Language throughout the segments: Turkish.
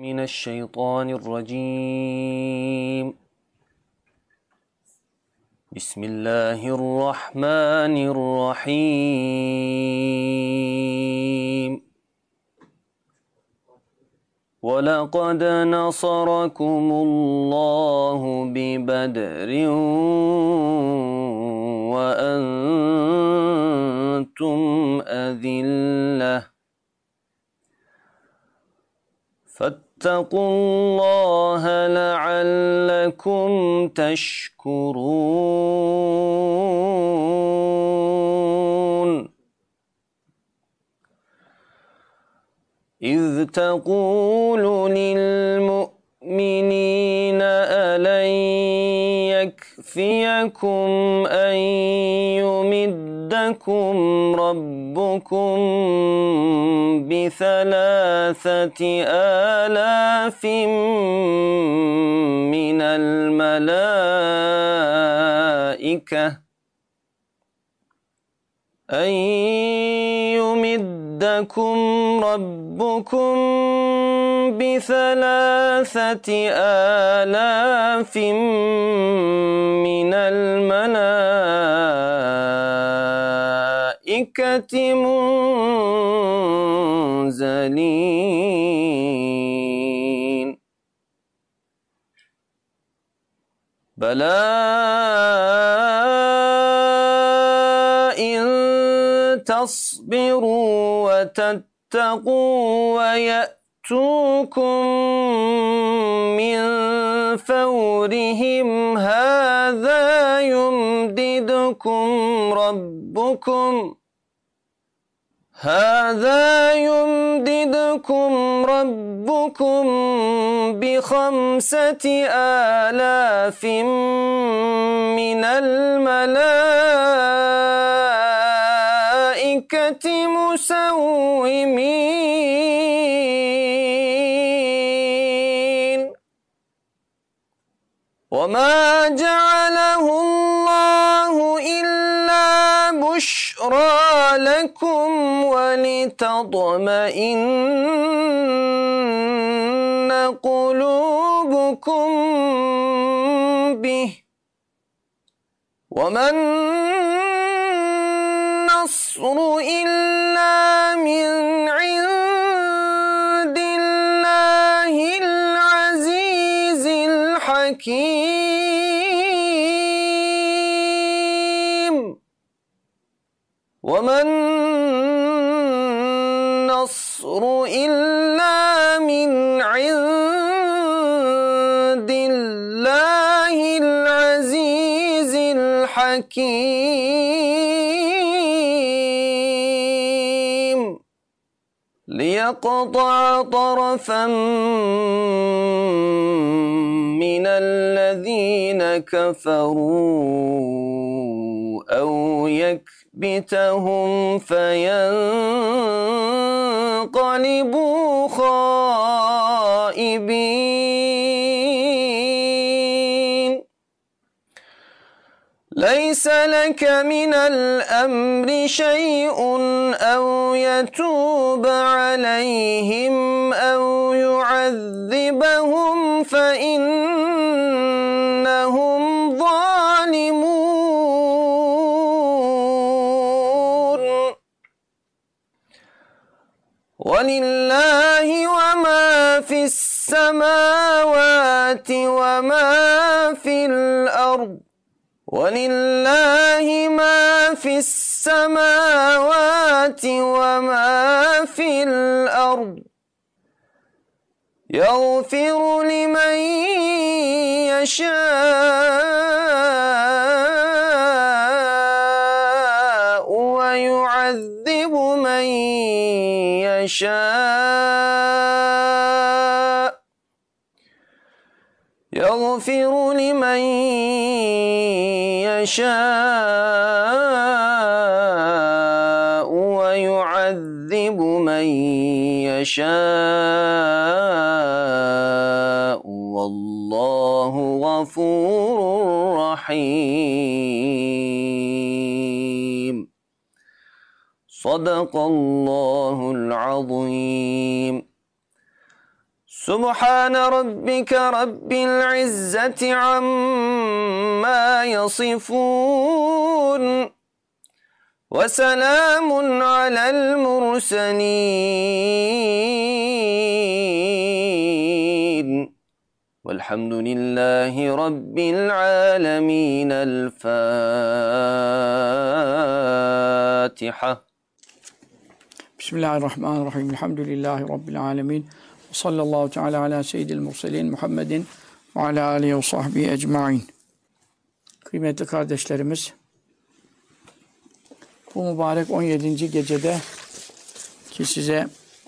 من الشيطان الرجيم. بسم الله الرحمن الرحيم. ولقد نصركم الله ببدر وأنتم أذلة فاتقوا الله لعلكم تشكرون. إذ تقول للمؤمنين ألن يكفيكم أن يمدكم ربكم ب3,000 من الملائكة أن يمدكم ربكم ب3,000 من الملائكة منزلين. بلى إن تصبروا وتتقوا ويأتوكم من فورهم هذا يمددكم ربكم ب5,000 من الملائكة مسومين. وما جعله الله إلا بشرى لكم ولتطمئن قلوبكم به. وما النصر إلا من عند الله العزيز الحكيم. وما النصر إلا من عند الله العزيز الحكيم. ليقطع طرفا من الذين كفروا أو يكبتهم فينقلبوا خائبين. ليس لك من الأمر شيء أو يتوب عليهم أو يعذبهم فإنهم ظالمون. ولله وما في السماوات وما في الأرض. ولله ما في السماوات وما في الأرض. يغفر لمن يشاء ويعذب من يشاء. يغفر لمن يشاء ويعذب من يشاء والله غفور رحيم. صدق الله العظيم. Subhane rabbike rabbil izzeti amma yasifun. Ve selamun alel murselin. Velhamdülillahi rabbil alemin. El Fatiha. Bismillahirrahmanirrahim. Elhamdülillahi rabbil alemin. Sallallahu teala ala seyyidil murselin Muhammedin ve ala alihi ve sahbihi ecmaîn. Kıymetli kardeşlerimiz, bu mübarek 17. gecede ki size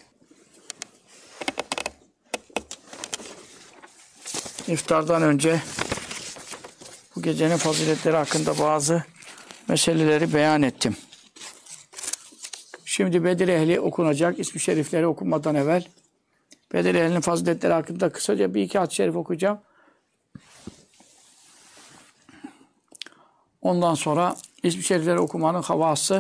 iftardan önce bu gecenin faziletleri hakkında bazı meseleleri beyan ettim. Şimdi Bedir Ehli okunacak. İsmi şerifleri okunmadan evvel Bedir Ehli'nin faziletleri hakkında kısaca bir iki hadis-i şerif okuyacağım. Ondan sonra İsmi şerifleri okumanın havası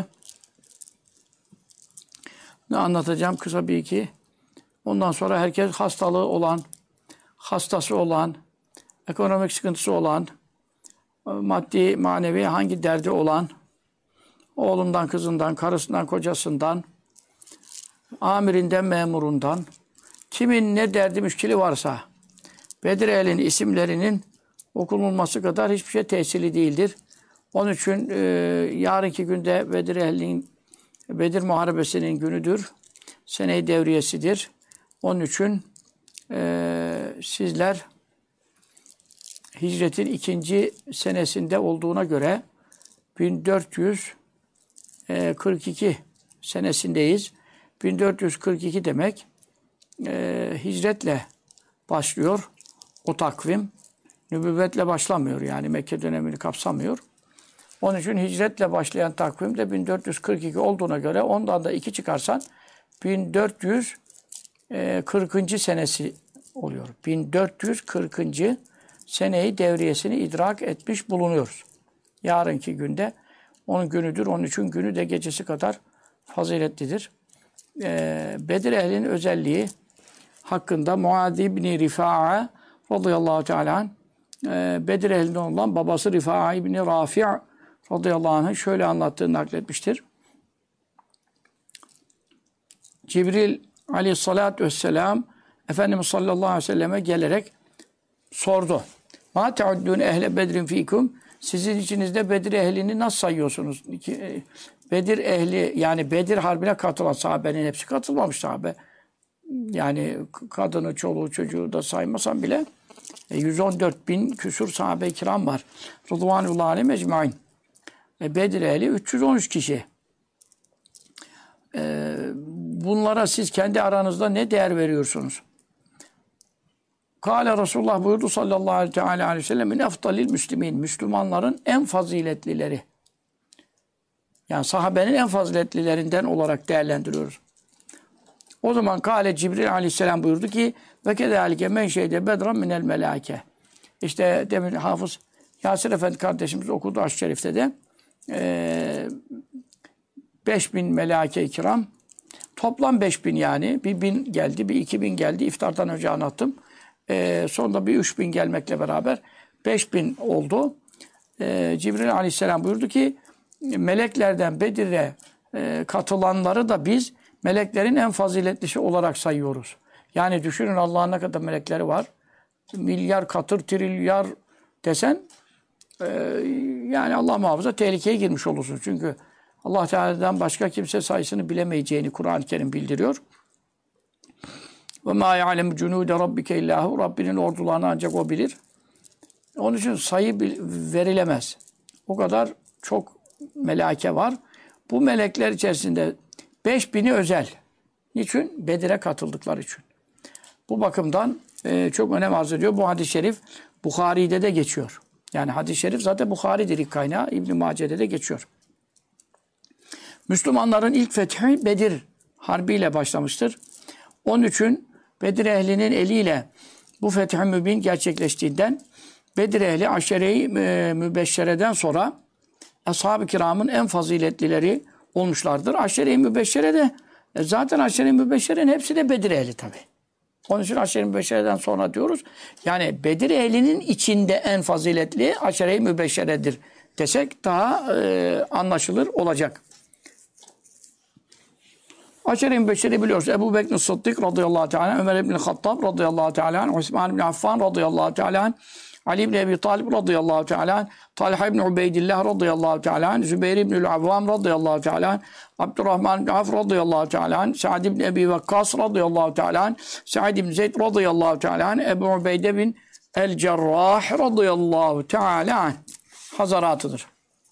ne anlatacağım kısa bir iki. Ondan sonra herkes hastalığı olan, hastası olan, ekonomik sıkıntısı olan, maddi, manevi hangi derdi olan, oğlundan, kızından, karısından, kocasından, amirinden, memurundan, kimin ne derdi müşkili varsa, Bedir Ehli'nin isimlerinin okunulması kadar hiçbir şey tesirli değildir. Onun için yarınki günde Bedir Ehli'nin, Bedir Muharebesi'nin günüdür. Sene-i devriyesidir. Onun için sizler hicretin 2. senesinde olduğuna göre 1442 senesindeyiz. 1442 demek hicretle başlıyor o takvim. Nübüvvetle başlamıyor, yani Mekke dönemini kapsamıyor. Onun için hicretle başlayan takvim de 1442 olduğuna göre ondan da 2 çıkarsan 1440. senesi oluyor. 1440. seneyi devriyesini idrak etmiş bulunuyoruz. Yarınki günde onun günüdür. Onun için günü de gecesi kadar faziletlidir. Bedir Ehli'nin özelliği hakkında Muad İbni Rifa'a radıyallahu teala anh, Bedir Ehli'nden olan babası Rifa'a İbni Rafi' radıyallahu anh'ın şöyle anlattığını nakletmiştir. Cibril aleyhissalatü vesselam Efendimiz sallallahu aleyhi ve selleme gelerek sordu. Ma te'uddûne ehle bedrin fîkum. Sizin içinizde Bedir ehlini nasıl sayıyorsunuz? Bedir ehli, yani Bedir harbine katılan sahabenin hepsi katılmamış sahabe. Yani kadını, çoluğu, çocuğu da saymasam bile 114 bin küsur sahabe-i kiram var. Rıdvanullahi aleyhim ecmaîn. Bedir ehli 313 kişi. Bunlara siz kendi aranızda ne değer veriyorsunuz? Kâle Resulullah buyurdu sallallahu aleyhi ve sellem min eftalil müslimin. Müslümanların en faziletlileri. Yani sahabenin en faziletlilerinden olarak değerlendiriyoruz. O zaman Kâle Cibril aleyhisselam buyurdu ki ve kedâlike men şeyde bedran minel melâke. İşte demin Hafız Yasir Efendi kardeşimiz okudu Aş-ı Şerif'te de 5000 melâke-i kiram. Toplam 5000 yani. Bir 1000 geldi, bir 2000 geldi. İftardan önce anlattım. Sonunda bir 3000 gelmekle beraber 5000 oldu. Cibril aleyhisselam buyurdu ki meleklerden Bedir'e katılanları da biz meleklerin en faziletlisi olarak sayıyoruz. Yani düşünün Allah'ın ne kadar melekleri var. Milyar, katır, trilyar desen yani Allah muhafaza tehlikeye girmiş olursun. Çünkü Allah Teala'dan başka kimse sayısını bilemeyeceğini Kur'an-ı Kerim bildiriyor. Ve mâ ya'lemu cunûde rabbike illâhu. Rabbinin ordularını ancak o bilir. Onun için sayı verilemez. O kadar çok meleke var. Bu melekler içerisinde 5000'i özel. Niçin? Bedir'e katıldıkları için. Bu bakımdan çok önem arz ediyor. Bu hadis-i şerif Bukhari'de de geçiyor. Yani hadis-i şerif zaten Bukhari'dir ilk kaynağı. İbn-i Mace'de de geçiyor. Müslümanların ilk fethi Bedir harbiyle başlamıştır. Onun için Bedir ehlinin eliyle bu feth-i mübin gerçekleştiğinden Bedir ehli aşere-i mübeşşereden sonra ashab-ı kiramın en faziletlileri olmuşlardır. Aşere-i mübeşşere de zaten aşere-i mübeşşerenin hepsi de Bedir ehli tabi. Onun için Aşere-i Mübeşşere'den sonra diyoruz. Yani Bedir ehlinin içinde en faziletli Aşere-i Mübeşşere'dir desek daha anlaşılır olacak. Aşere-i Mübeşşere'yi biliyoruz. Ebu Bekir Sıddık radıyallahu teala, Ömer ibn Hattab radıyallahu teala, Osman ibn Affan radıyallahu teala, Ali ibn Ebi Talib radıyallahu teala, Talha ibn Ubeydillah radıyallahu teala, Zübeyir ibn Avvam radıyallahu teala, Abdurrahman ibn Avf radıyallahu teala, Sa'd ibn Ebi Vakkas radıyallahu teala, Sa'd ibn Zeyd radıyallahu teala, Ebu Ubeyde bin el-Cerrah radıyallahu teala hazaratıdır.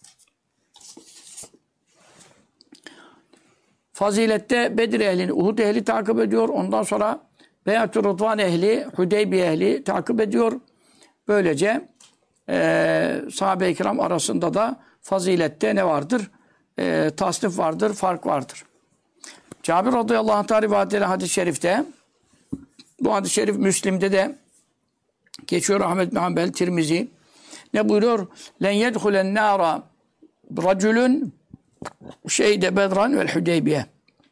Fazilette Bedir ehlini, Uhud ehli takip ediyor. Ondan sonra Beyat-ı Rıdvan ehli, Hudeybiye ehli takip ediyor. Böylece sahabe-i kiram arasında da fazilette ne vardır? Tasnif vardır, fark vardır. Cabir radıyallahu anh'ta rivayet edilen hadis-i şerifte, bu hadis-i şerif Müslim'de de geçiyor. Ahmed bin Hanbel, Tirmizi ne buyuruyor? Len yedhulen nâra racülün şeyde Bedran ve Hudeybiye.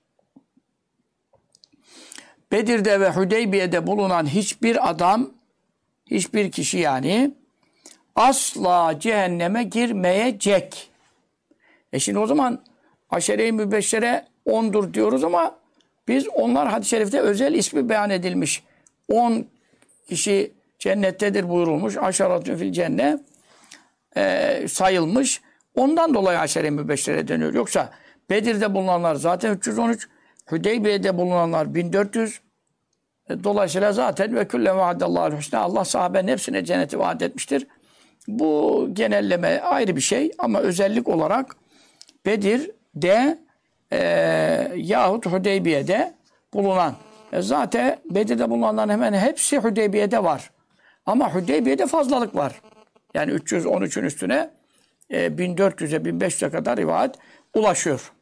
Bedir'de ve Hudeybiye'de bulunan hiçbir adam, hiçbir kişi yani asla cehenneme girmeyecek. Şimdi o zaman Aşere-i Mübeşşere 10'dur diyoruz ama biz onlar hadis-i şerifte özel ismi beyan edilmiş. 10 kişi cennettedir buyurulmuş. Aşaratun fil cennet sayılmış. Ondan dolayı Aşere-i Mübeşşere deniyor. Yoksa Bedir'de bulunanlar zaten 313, Hudeybiye'de bulunanlar 1400. Dolayısıyla zaten ve külle vaadallahul husna, Allah sahabenin hepsine cenneti vaat etmiştir. Bu genelleme ayrı bir şey ama özellik olarak Bedir'de yahut Hudeybiye'de bulunan zaten Bedir'de bulunanların hemen hepsi Hudeybiye'de var. Ama Hudeybiye'de fazlalık var. Yani 313'ün üstüne 1400'e 1500'e kadar rivayet ulaşıyor.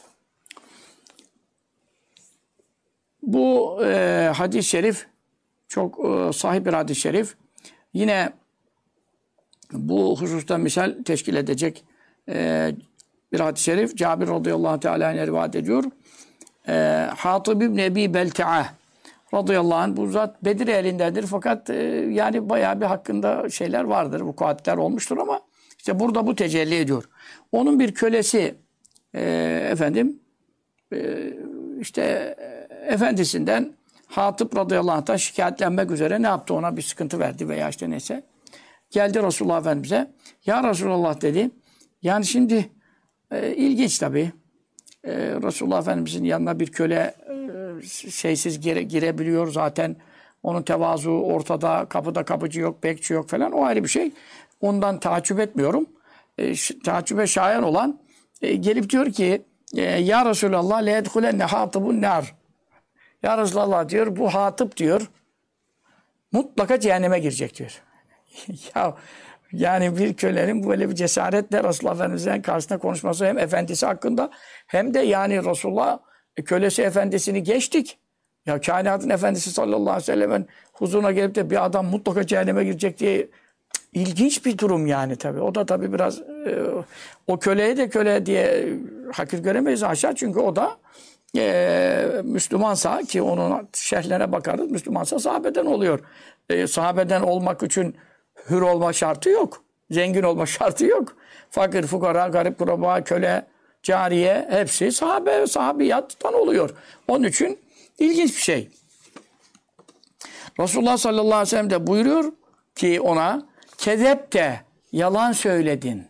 Bu hadis-i şerif çok sahih bir hadis-i şerif. Yine bu hususta misal teşkil edecek bir hadis-i şerif. Cabir radıyallahu teala'ya rivayet ediyor. Hatib ibn Ebi Belta'a radıyallahu anh bu zat Bedir ehlindendir fakat yani bayağı bir hakkında şeyler vardır. Vukuatler olmuştur ama işte burada bu tecelli ediyor. Onun bir kölesi işte efendisinden Hatip radıyallahu anh'tan şikayetlenmek üzere ne yaptı? Ona bir sıkıntı verdi veya işte neyse. Geldi Resulullah Efendimiz'e. Ya Resulullah dedi. Yani şimdi ilginç tabii. Resulullah Efendimiz'in yanına bir köle şeysiz girebiliyor zaten. Onun tevazu ortada, kapıda kapıcı yok, bekçi yok falan. O ayrı bir şey. Ondan taaccüp etmiyorum. Taaccübe şayan olan gelip diyor ki ya Resulallah leyedhulenne hatibun nar. Ya Resulallah diyor bu Hatip diyor mutlaka cehenneme girecek diyor. Ya yani bir kölenin böyle bir cesaretle Resulullah Efendimiz'in karşısında konuşması hem efendisi hakkında hem de yani Resulullah kölesi efendisini geçtik. Ya kainatın efendisi sallallahu aleyhi ve sellem'in huzuruna gelip de bir adam mutlaka cehenneme girecek diye ilginç bir durum yani tabii. O da tabii biraz o köleye de köle diye hakir göremeyiz aşağı çünkü o da Müslümansa ki onun şerhlerine bakarız Müslümansa sahabeden oluyor. Sahabeden olmak için hür olma şartı yok. Zengin olma şartı yok. Fakir, fukara, garip, kuraba, köle, cariye hepsi sahabiyattan oluyor. Onun için ilginç bir şey. Resulullah sallallahu aleyhi ve sellem de buyuruyor ki ona kezepte yalan söyledin.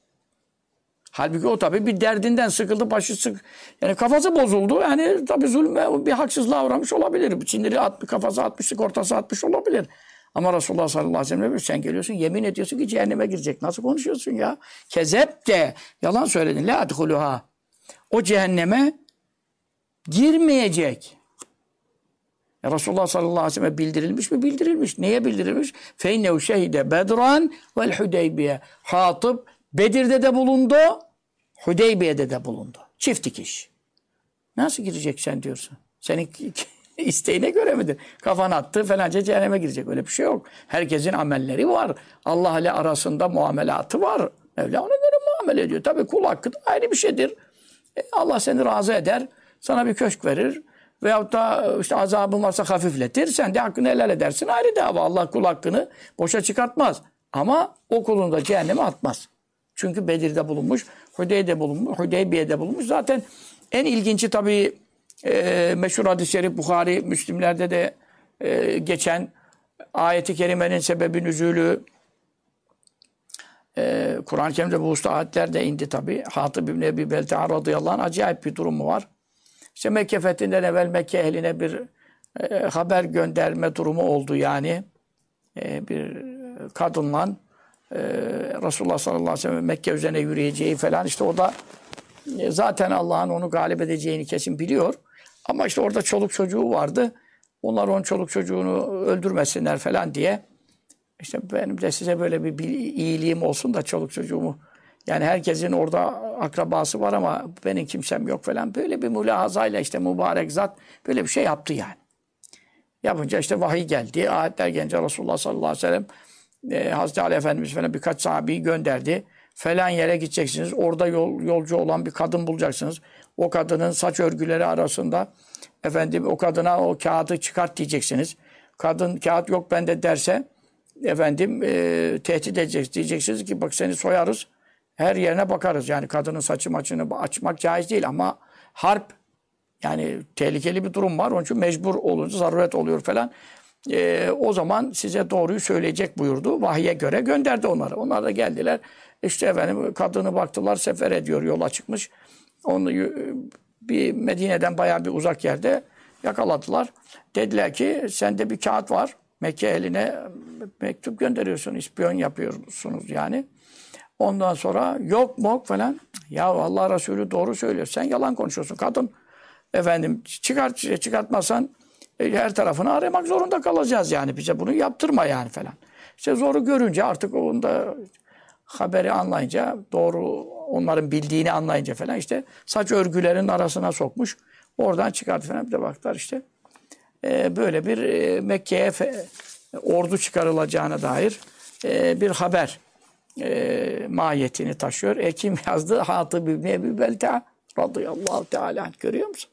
Halbuki o tabii bir derdinden sıkıldı, başı sık. Yani kafası bozuldu. Yani tabii zulme, bir haksızlığa uğramış olabilir. Siniri kafası atmışlık, ortası atmış olabilir. Ama Resulullah sallallahu aleyhi ve sellem sen geliyorsun, yemin ediyorsun ki cehenneme girecek. Nasıl konuşuyorsun ya? Kezep de yalan söyledin. La adhuluha. O cehenneme girmeyecek. Ya Resulullah sallallahu aleyhi ve sellem bildirilmiş mi? Bildirilmiş. Neye bildirilmiş? Feynehu şehide bedran vel Hudeybiye. Hatip Bedir'de de bulundu, Hudeybiye'de de bulundu. Çift dikiş. Nasıl girecek sen diyorsun? Senin isteğine göre midir? Kafan attı falanca cehenneme girecek. Öyle bir şey yok. Herkesin amelleri var. Allah ile arasında muamelatı var. Mevla ona göre muamele ediyor. Tabii kul hakkı da ayrı bir şeydir. Allah seni razı eder. Sana bir köşk verir. veyahut da işte azabın varsa hafifletir. Sen de hakkını helal edersin. Ayrı dava. Allah kul hakkını boşa çıkartmaz. Ama o kulunu da cehenneme atmaz. Çünkü Bedir'de bulunmuş, Hudeybiye'de bulunmuş. Zaten en ilginci tabii meşhur hadis-i şerif Buhari, Müslimlerde de geçen ayeti kerimenin sebebi nüzulü. Kur'an-ı Kerim'de bu usta ayetler de indi tabii. Hatib İbni Ebi Belta'a radıyallahu anh acayip bir durumu var. İşte Mekke fethinden evvel Mekke ehline bir haber gönderme durumu oldu yani. Bir kadınla Resulullah sallallahu aleyhi ve sellem Mekke üzerine yürüyeceği falan işte o da zaten Allah'ın onu galip edeceğini kesin biliyor. Ama işte orada çoluk çocuğu vardı. Onlar onun çoluk çocuğunu öldürmesinler falan diye. İşte benim de size böyle bir iyiliğim olsun da çoluk çocuğumu. Yani herkesin orada akrabası var ama benim kimsem yok falan. Böyle bir mülahazayla işte mübarek zat böyle bir şey yaptı yani. Yapınca işte vahiy geldi. Ayetler gelince Resulullah sallallahu aleyhi ve sellem Hazreti Ali Efendimiz falan birkaç sahabeyi gönderdi. Falan yere gideceksiniz. Orada yolcu olan bir kadın bulacaksınız. O kadının saç örgüleri arasında efendim o kadına o kağıdı çıkart diyeceksiniz. Kadın kağıt yok bende derse efendim tehdit edeceksiniz. Diyeceksiniz ki bak seni soyarız. Her yerine bakarız. Yani kadının saçı maçını açmak caiz değil ama harp yani tehlikeli bir durum var. Onun için mecbur olunca zaruret oluyor falan. O zaman size doğruyu söyleyecek buyurdu. Vahye göre gönderdi onları. Onlar da geldiler. İşte efendim kadını baktılar sefer ediyor yola çıkmış. Onu bir Medine'den bayağı bir uzak yerde yakaladılar. Dediler ki sende bir kağıt var. Mekke eline mektup gönderiyorsun. İspiyon yapıyorsunuz yani. Ondan sonra yok falan. Ya Allah Resulü doğru söylüyor. Sen yalan konuşuyorsun. Kadın efendim çıkartmazsan her tarafını aramak zorunda kalacağız yani. Bize bunu yaptırma yani falan. İşte zoru görünce artık onda haberi anlayınca doğru onların bildiğini anlayınca falan işte saç örgülerinin arasına sokmuş. Oradan çıkarttı falan. Bir de baktılar işte böyle bir Mekke'ye ordu çıkarılacağına dair bir haber mahiyetini taşıyor. Kim yazdı? Hatib İbni Ebi Belta'a radıyallahu teala anh. Görüyor musun?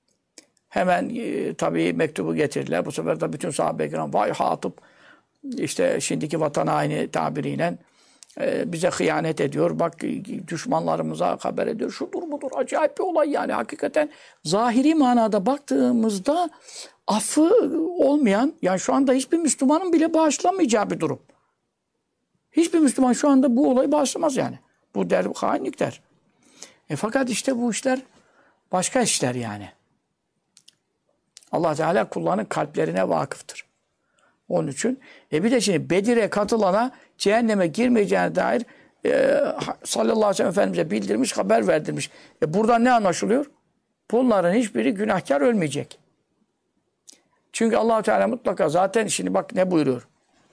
Hemen tabii mektubu getirdiler. Bu sefer de bütün sahabe-i kiram vay Hatib işte şimdiki vatan haini tabiriyle bize hıyanet ediyor. Bak düşmanlarımıza haber ediyor. Şudur budur. Acayip bir olay yani. Hakikaten zahiri manada baktığımızda affı olmayan yani şu anda hiçbir Müslümanın bile bağışlamayacağı bir durum. Hiçbir Müslüman şu anda bu olayı bağışlamaz yani. Bu der hainlik der. Fakat işte bu işler başka işler yani. Allah Teala kullarının kalplerine vakıftır. Onun için bir de şimdi Bedir'e katılana cehenneme girmeyeceğine dair sallallahu aleyhi ve sellem Efendimiz'e bildirmiş, haber verdirmiş. Buradan ne anlaşılıyor? Bunların hiçbiri günahkar ölmeyecek. Çünkü Allah Teala mutlaka zaten şimdi bak ne buyuruyor?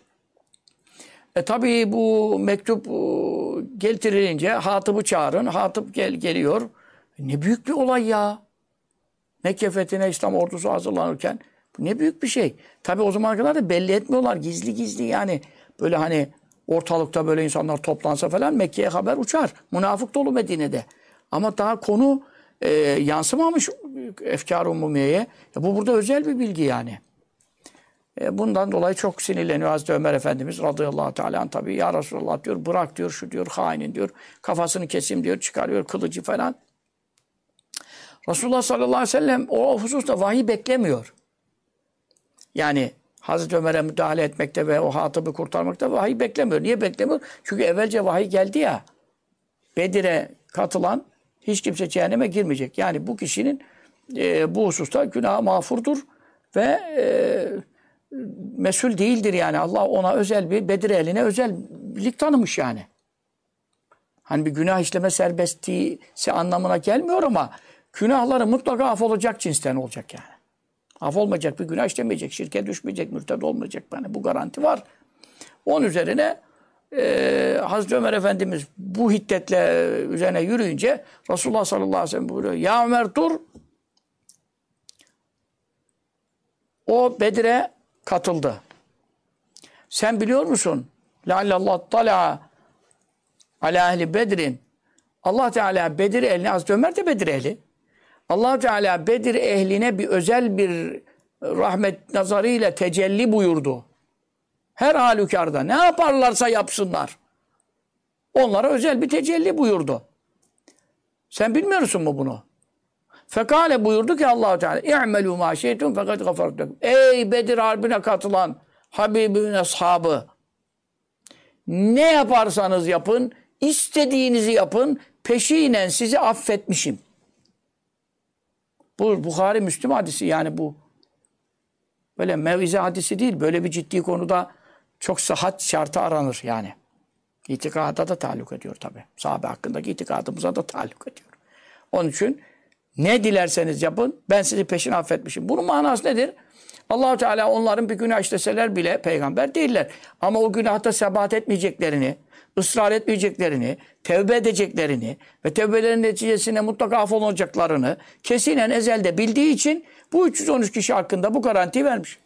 Tabii bu mektup getirilince Hatib'i çağırın. Hatib geliyor. Ne büyük bir olay ya. Mekke fethine İslam ordusu hazırlanırken bu ne büyük bir şey. Tabii o zamana kadar da belli etmiyorlar. Gizli gizli yani. Böyle hani ortalıkta böyle insanlar toplansa falan Mekke'ye haber uçar. Münafık dolu Medine'de. Ama daha konu yansımamış efkar-ı umumiyeye. Bu burada özel bir bilgi yani. Bundan dolayı çok sinirleniyor Hazreti Ömer Efendimiz radıyallahu teala anh tabii. Ya Resulallah diyor bırak diyor şu diyor hainin diyor. Kafasını keseyim diyor çıkarıyor kılıcı falan. Resulullah sallallahu aleyhi ve sellem o hususta vahiy beklemiyor. Yani Hazreti Ömer'e müdahale etmekte ve o Hatib'i kurtarmakta vahiy beklemiyor. Niye beklemiyor? Çünkü evvelce vahiy geldi ya. Bedir'e katılan hiç kimse cehenneme girmeyecek. Yani bu kişinin bu hususta günahı mağfurdur ve mesul değildir yani. Allah ona özel bir Bedir ehline özellik tanımış yani. Hani bir günah işleme serbestisi anlamına gelmiyor ama günahları mutlaka affolacak cinsten olacak yani. Affolmayacak bir günah işlemeyecek, şirke düşmeyecek, mürted olmayacak. Yani bu garanti var. Onun üzerine Hazreti Ömer Efendimiz bu hiddetle üzerine yürüyünce Resulullah sallallahu aleyhi ve sellem buyuruyor. Ya Ömer dur. O Bedir'e katıldı. Sen biliyor musun? Leallallah tala'a ala ehli Bedir'in. Allah Teala Bedir ehli, Hazreti Ömer de Bedir ehli. Allah Teala Bedir ehline bir özel bir rahmet nazarıyla tecelli buyurdu. Her halükarda ne yaparlarsa yapsınlar. Onlara özel bir tecelli buyurdu. Sen bilmiyorsun mu bunu? Fekale buyurdu ki Allah Teala İ'melû mâ şeytum fekad gafartum. Ey Bedir harbine katılan Habibin ashabı, ne yaparsanız yapın, istediğinizi yapın, peşinen sizi affetmişim. Bu Bukhari Müslüm hadisi, yani bu böyle mevize hadisi değil. Böyle bir ciddi konuda çok sıhhat şartı aranır yani. İtikada da taalluk ediyor tabi. Sahabe hakkındaki itikadımıza da taalluk ediyor. Onun için ne dilerseniz yapın, ben sizi peşin affetmişim. Bunun manası nedir? Allah-u Teala onların bir günah işleseler bile peygamber değiller. Ama o günahta sebat etmeyeceklerini, ısrar etmeyeceklerini, tevbe edeceklerini ve tevbelerin neticesinde mutlaka affolunacaklarını kesinen ezelde bildiği için bu 313 kişi hakkında bu garantiyi vermiş.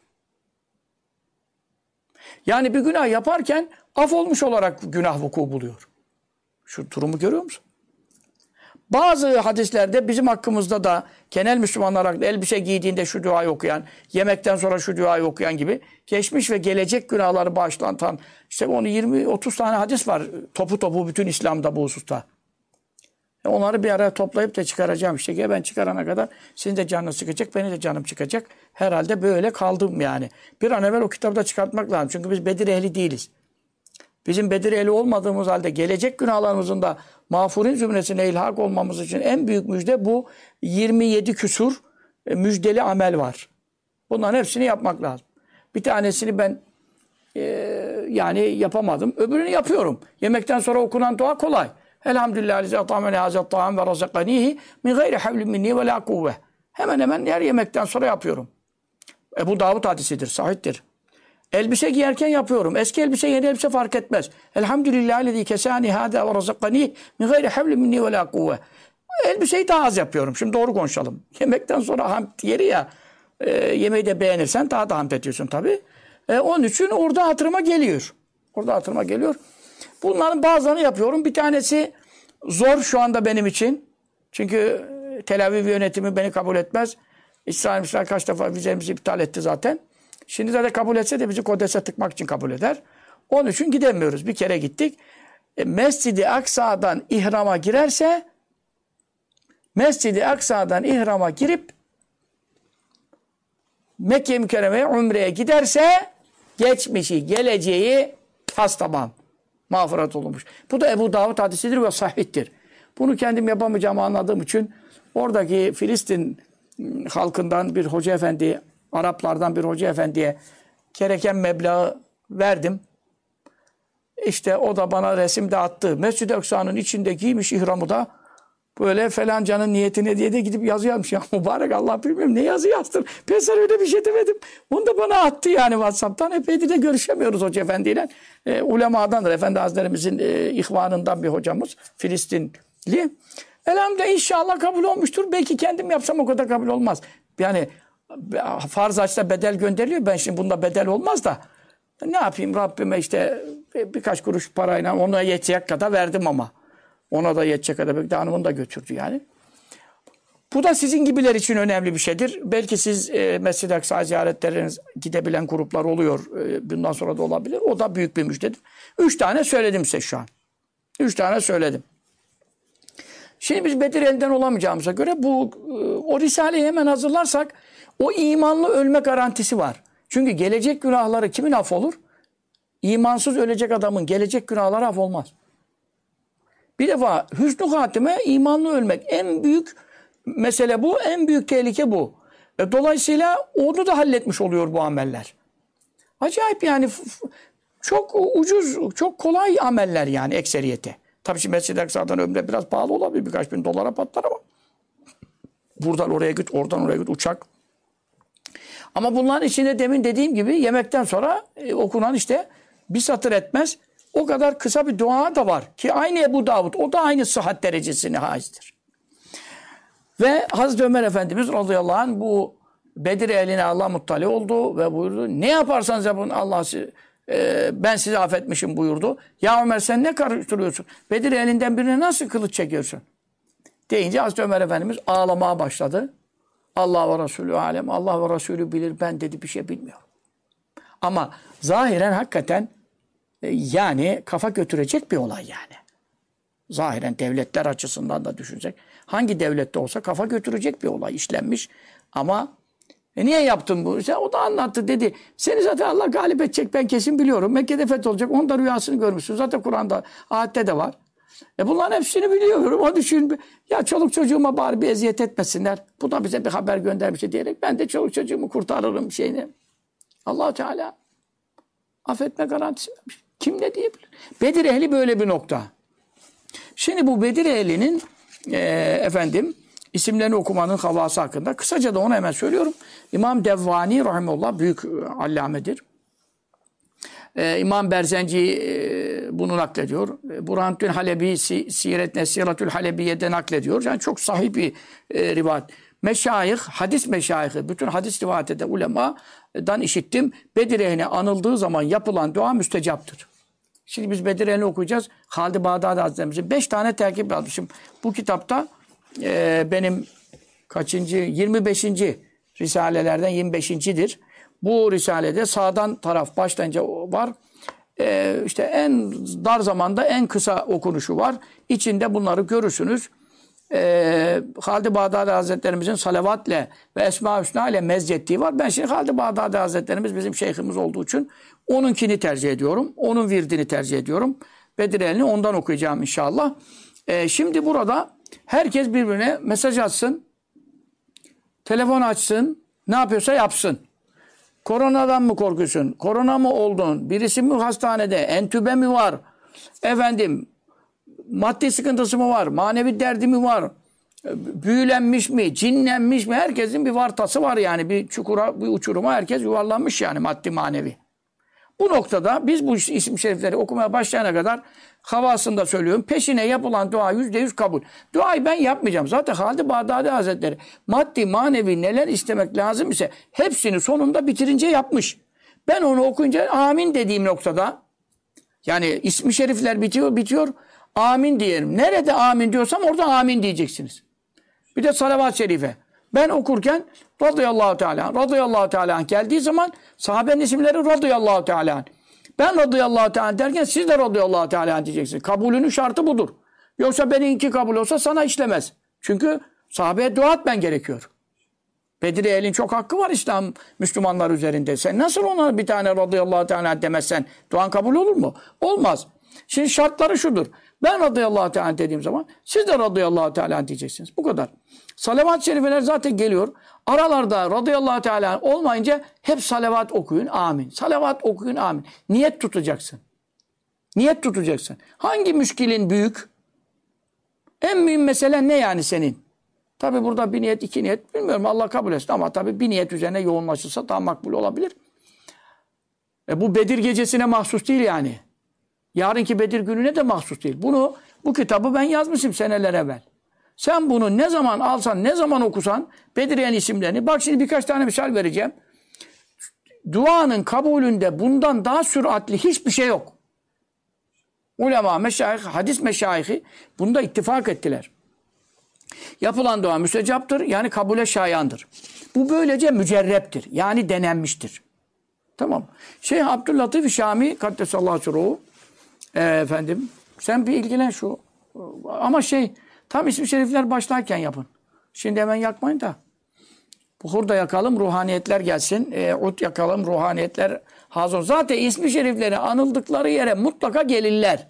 Yani bir günah yaparken affolmuş olarak günah vuku buluyor. Şu durumu görüyor musun? Bazı hadislerde bizim hakkımızda da genel Müslümanlar hakkında elbise giydiğinde şu duayı okuyan, yemekten sonra şu duayı okuyan gibi geçmiş ve gelecek günahları bağışlatan, işte onu 20-30 tane hadis var topu topu bütün İslam'da bu hususta. Onları bir araya toplayıp da çıkaracağım işte. Ben çıkarana kadar sizin de canınız çıkacak, benim de canım çıkacak. Herhalde böyle kaldım yani. Bir an evvel o kitabı da çıkartmak lazım. Çünkü biz Bedir ehli değiliz. Bizim Bedir ehli olmadığımız halde gelecek günahlarımızın da mağfurin zümresine ilhak olmamız için en büyük müjde bu 27 küsur müjdeli amel var. Bunların hepsini yapmak lazım. Bir tanesini ben yani yapamadım. Öbürünü yapıyorum. Yemekten sonra okunan dua kolay. Elhamdülillah lize atamene hazet ta'am ve razakanihi min gayri havlin minni ve la kuvve. Hemen hemen her yemekten sonra yapıyorum. Ebu Davud hadisidir, sahihtir. Elbise giyerken yapıyorum. Eski elbise, yeni elbise fark etmez. Elhamdülillah lezî kesâni hâdâ ve razakanihi min gayri havlin minni ve la kuvve. Elbiseyi daha az yapıyorum. Şimdi doğru konuşalım. Yemekten sonra hamd yeri ya. Yemeği de beğenirsen daha da hamd ediyorsun tabii. Onun için orada hatırıma geliyor. Orada hatırıma geliyor. Bunların bazılarını yapıyorum. Bir tanesi zor şu anda benim için. Çünkü Tel Aviv yönetimi beni kabul etmez. İsrail kaç defa vizemizi iptal etti zaten. Şimdi de kabul etse de bizi Kodes'e tıkmak için kabul eder. Onun için gidemiyoruz. Bir kere gittik. Mescid-i Aksa'dan ihrama girerse, Mescid-i Aksa'dan ihrama girip Mekke-i Mükerreme'ye umreye giderse geçmişi, geleceği tamam. Mağfiret olunmuş. Bu da Ebu Davud hadisidir ve sahihtir. Bunu kendim yapamayacağımı anladığım için oradaki Filistin halkından bir hoca efendi, Araplardan bir hoca efendiye gereken meblağı verdim. İşte o da bana resim de attı. Mescid-i Aksa'nın içinde giymiş ihramı da böyle falancanın niyetine diye de gidip yazı yazmış. Ya mübarek Allah, bilmiyorum ne yazı yazdım. Ben sana öyle bir şey demedim. Onu da bana attı yani WhatsApp'tan. Epeydir de görüşemiyoruz hoca efendiyle. Ulemadandır. Efendi Hazretlerimizin ihvanından bir hocamız. Filistinli. Elhamdülillah inşallah kabul olmuştur. Belki kendim yapsam o kadar kabul olmaz. Yani farz açta bedel gönderiliyor. Ben şimdi bunda bedel olmaz da. Ne yapayım Rabbime işte birkaç kuruş parayla ona yetecek kadar verdim ama. Ona da yetecek kadar belki de hanımını da götürdü yani. Bu da sizin gibiler için önemli bir şeydir. Belki siz Mescid-i Aksa ziyaretleriniz gidebilen gruplar oluyor. Bundan sonra da olabilir. O da büyük bir müjdedir. 3 tane söyledim size şu an. 3 tane söyledim. Şimdi biz Bedir elinden olamayacağımıza göre o Risale'yi hemen hazırlarsak o imanlı ölme garantisi var. Çünkü gelecek günahları kimin affolur? İmansız ölecek adamın gelecek günahları affolmaz. Bir defa hüsnü hatime imanlı ölmek. En büyük mesele bu. En büyük tehlike bu. Dolayısıyla onu da halletmiş oluyor bu ameller. Acayip yani çok ucuz, çok kolay ameller yani ekseriyete. Tabii şimdi Mescid-i Aksa'dan ömre biraz pahalı olabilir. Birkaç bin dolara patlar ama. Buradan oraya git, oradan oraya git uçak. Ama bunların içinde demin dediğim gibi yemekten sonra okunan işte bir satır etmez. O kadar kısa bir dua da var ki aynı Ebu Davud, o da aynı sıhhat derecesine haizdir. Ve Hazreti Ömer Efendimiz radıyallahu anh bu Bedir ehline Allah muttali oldu ve buyurdu. Ne yaparsanız yapın Allah ben sizi affetmişim buyurdu. Ya Ömer sen ne karıştırıyorsun? Bedir ehlinden birine nasıl kılıç çekiyorsun? Deyince Hazreti Ömer Efendimiz ağlamaya başladı. Allah ve Resulü alem, Allah ve Resulü bilir, ben dedi bir şey bilmiyorum. Ama zahiren hakikaten yani kafa götürecek bir olay yani. Zahiren devletler açısından da düşünecek. Hangi devlette olsa kafa götürecek bir olay işlenmiş. Ama niye yaptın bu? İşte o da anlattı dedi. Seni zaten Allah galip edecek, ben kesin biliyorum. Mekke'de fetholacak. Onun da rüyasını görmüşsün. Zaten Kur'an'da, ayette de var. Bunların hepsini biliyorum. O düşün. Ya çoluk çocuğuma bari bir eziyet etmesinler. Bu da bize bir haber göndermiş diyerek ben de çoluk çocuğumu kurtarırım şeyini. Allah Teala affetme garantisi vermiş. Kim ne diyebilir? Bedir ehli böyle bir nokta. Şimdi bu Bedir ehlinin isimlerini okumanın havası hakkında kısaca da onu hemen söylüyorum. İmam Devvani rahimehullah büyük allamedir. İmam Berzenci bunu naklediyor. Burhanettin Halebi Siretül Halebiye'de naklediyor. Yani çok sahih bir rivayet. Meşayih, hadis meşayihi, bütün hadis rivayet eden ulemadan işittim. Bedir ehline anıldığı zaman yapılan dua müstecaptır. Şimdi biz Bedir ehlini okuyacağız. Halid-i Bağdadi Hazretlerimizin 5 tane terkip yazmışım. Bu kitapta benim 25. Risalelerden 25.'dir. Bu risalede sağdan taraf başlayınca var. İşte en dar zamanda en kısa okunuşu var. İçinde bunları görürsünüz. Halid-i Bağdadi Hazretlerimizin salavatla ve Esma-ı Hüsna ile mezzettiği var. Ben şimdi Halid-i Bağdadi Hazretlerimiz bizim şeyhimiz olduğu için onunkini tercih ediyorum. Onun virdini tercih ediyorum. Bedir ehlini ondan okuyacağım inşallah. Şimdi burada herkes birbirine mesaj atsın. Telefon açsın. Ne yapıyorsa yapsın. Koronadan mı korkuyorsun? Korona mı oldun? Birisi mi hastanede? Entübe mi var? Maddi sıkıntısı mı var? Manevi derdi mi var? Büyülenmiş mi? Cinlenmiş mi? Herkesin bir vartası var yani. Bir çukura, bir uçuruma herkes yuvarlanmış yani maddi manevi. Bu noktada biz bu isim şerifleri okumaya başlayana kadar havasında söylüyorum. Peşine yapılan dua %100 kabul. Duayı ben yapmayacağım. Zaten Halid-i Bağdadi Hazretleri maddi manevi neler istemek lazım ise hepsini sonunda bitirince yapmış. Ben onu okuyunca amin dediğim noktada yani ismi şerifler bitiyor. Amin diyelim. Nerede amin diyorsam orada amin diyeceksiniz. Bir de salavat-ı şerife. Ben okurken radıyallahu teala geldiği zaman sahabenin isimleri radıyallahu teala. Ben radıyallahu teala derken siz de radıyallahu teala diyeceksiniz. Kabulünün şartı budur. Yoksa benimki kabul olsa sana işlemez. Çünkü sahabeye dua etmen gerekiyor. Bedir ehlin çok hakkı var İslam Müslümanlar üzerinde. Sen nasıl ona bir tane radıyallahu teala demezsen duan kabul olur mu? Olmaz. Şimdi şartları şudur. Ben radıyallahu teala dediğim zaman siz de radıyallahu teala diyeceksiniz. Bu kadar. Salavat-ı şerifeler zaten geliyor. Aralarda radıyallahu teala olmayınca hep salavat okuyun. Amin. Salavat okuyun. Amin. Niyet tutacaksın. Niyet tutacaksın. Hangi müşkilin büyük? En mühim mesele ne yani senin? Tabi burada bir niyet, iki niyet bilmiyorum Allah kabul etsin ama tabi bir niyet üzerine yoğunlaşırsa daha makbul olabilir. Bu Bedir gecesine mahsus değil yani. Yarınki Bedir gününe de mahsus değil. Bu kitabı ben yazmışım seneler evvel. Sen bunu ne zaman alsan, ne zaman okusan Bedir isimlerini. Bak şimdi birkaç tane misal vereceğim. Duanın kabulünde bundan daha süratli hiçbir şey yok. Ulema, meşayih, hadis meşayihi bunda ittifak ettiler. Yapılan dua müstecaptır. Yani kabule şayandır. Bu böylece mücerreptir. Yani denenmiştir. Tamam. Şeyh Abdüllatif Şami Kaddesallahu sirruhu sen bir ilgilen şu. Ama tam ismi şerifler başlarken yapın. Şimdi hemen yakmayın da. Buhur da yakalım, ruhaniyetler gelsin. Ut yakalım, ruhaniyetler hazır. Zaten ismi şerifleri anıldıkları yere mutlaka gelirler.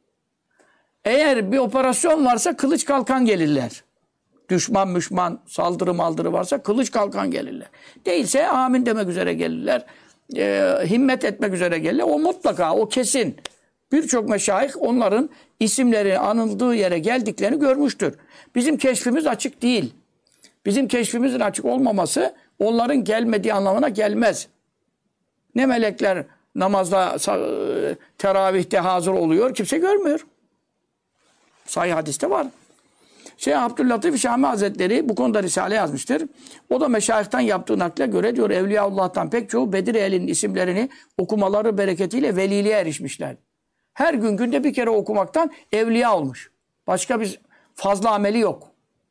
Eğer bir operasyon varsa kılıç kalkan gelirler. Düşman, saldırı varsa kılıç kalkan gelirler. Değilse amin demek üzere gelirler. Himmet etmek üzere gelirler. O mutlaka, o kesin. Birçok meşayih onların isimleri anıldığı yere geldiklerini görmüştür. Bizim keşfimiz açık değil. Bizim keşfimizin açık olmaması onların gelmediği anlamına gelmez. Ne melekler namazda, teravihte hazır oluyor, kimse görmüyor. Sahih hadiste var. Abdüllatif Şami Hazretleri bu konuda risale yazmıştır. O da meşayihten yaptığı nakle göre diyor Evliyaullah'tan pek çoğu Bedir ehlinin isimlerini okumaları bereketiyle veliliğe erişmişler. Her gün günde bir kere okumaktan evliya olmuş. Başka bir fazla ameli yok.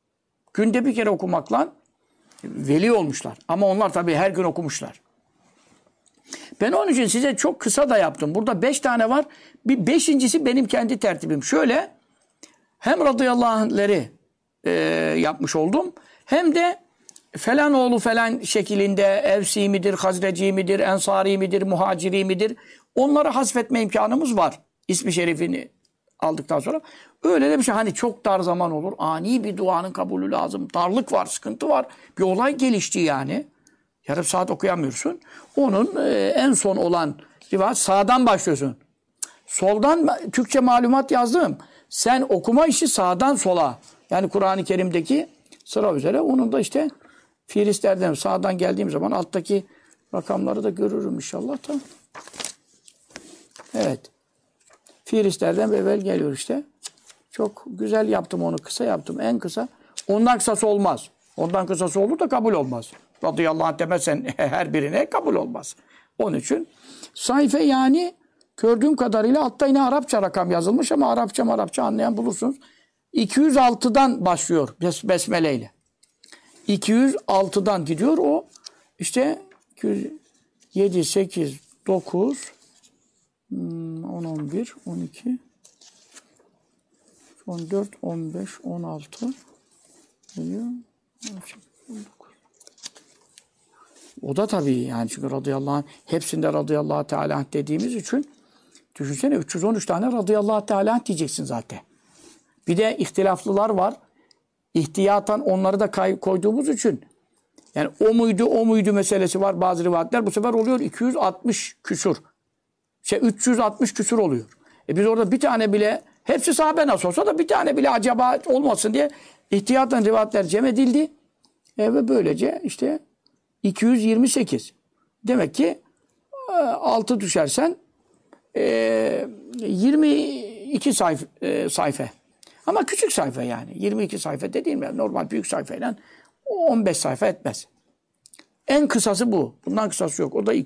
günde bir kere okumakla veli olmuşlar. Ama onlar tabii her gün okumuşlar. Ben onun için size çok kısa da yaptım. Burada 5 tane var. Bir beşincisi benim kendi tertibim. Şöyle hem radıyallahu anh'leri yapmış oldum. Hem de falan oğlu falan şeklinde Evsi midir, Hazreci midir, Ensari midir, Muhaciri midir? Onları hasfetme imkanımız var. İsmi şerifini aldıktan sonra. Öyle de bir şey. Hani çok dar zaman olur. Ani bir duanın kabulü lazım. Darlık var, sıkıntı var. Bir olay gelişti yani. Yarım saat okuyamıyorsun. Onun en son olan rivayet sağdan başlıyorsun. Soldan Türkçe malumat yazdım. Sen okuma işi sağdan sola. Yani Kur'an-ı Kerim'deki sıra üzere. Onun da işte Firislerden sağdan geldiğim zaman alttaki rakamları da görürüm inşallah. Tamam. Evet. Firislerden evvel geliyor işte. Çok güzel yaptım onu. Kısa yaptım. En kısa. Ondan kısası olmaz. Ondan kısası olur da kabul olmaz. Radıyallahu anh demezsen her birine kabul olmaz. Onun için sayfa yani gördüğüm kadarıyla altta yine Arapça rakam yazılmış ama Arapça anlayan bulursunuz. 206'dan başlıyor Besmele ile. 206'dan gidiyor o işte 7, 8, 9, 10, 11, 12, 14, 15, 16, 17, 18, 19. O da tabii yani çünkü radıyallahu anh hepsinde radıyallahu teala anh dediğimiz için düşünsene 313 tane radıyallahu teala anh diyeceksin zaten. Bir de ihtilaflılar var. İhtiyatan onları da koyduğumuz için yani o muydu meselesi var bazı rivayetler. Bu sefer oluyor 260 küsur. 360 küsur oluyor. Biz orada bir tane bile hepsi sahabe nasıl olsa da bir tane bile acaba olmasın diye ihtiyatan rivayetler cem edildi. Ve böylece işte 228. Demek ki 6 düşersen 22 sayfa. Ama küçük sayfa yani. 22 sayfa dediğim ya normal büyük sayfayla 15 sayfa etmez. En kısası bu. Bundan kısası yok. O da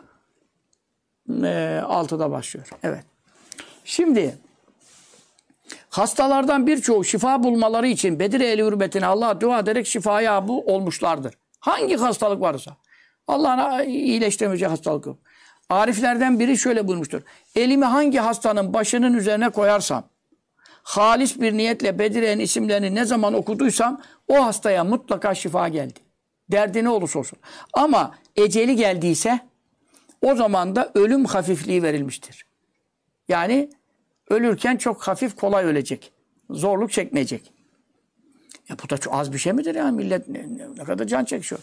206'da başlıyor. Evet. Şimdi hastalardan birçoğu şifa bulmaları için Bedir ehli hürmetine Allah'a dua ederek şifaya bu olmuşlardır. Hangi hastalık varsa. Allah'ın iyileştiremeyecek hastalık yok. Ariflerden biri şöyle buyurmuştur. Elimi hangi hastanın başının üzerine koyarsam, halis bir niyetle Bedir'in isimlerini ne zaman okuduysam o hastaya mutlaka şifa geldi. Derdi ne olursa olsun. Ama eceli geldiyse o zaman da ölüm hafifliği verilmiştir. Yani ölürken çok hafif kolay ölecek. Zorluk çekmeyecek. Ya bu da çok az bir şey midir ya? Millet ne kadar can çekiyor.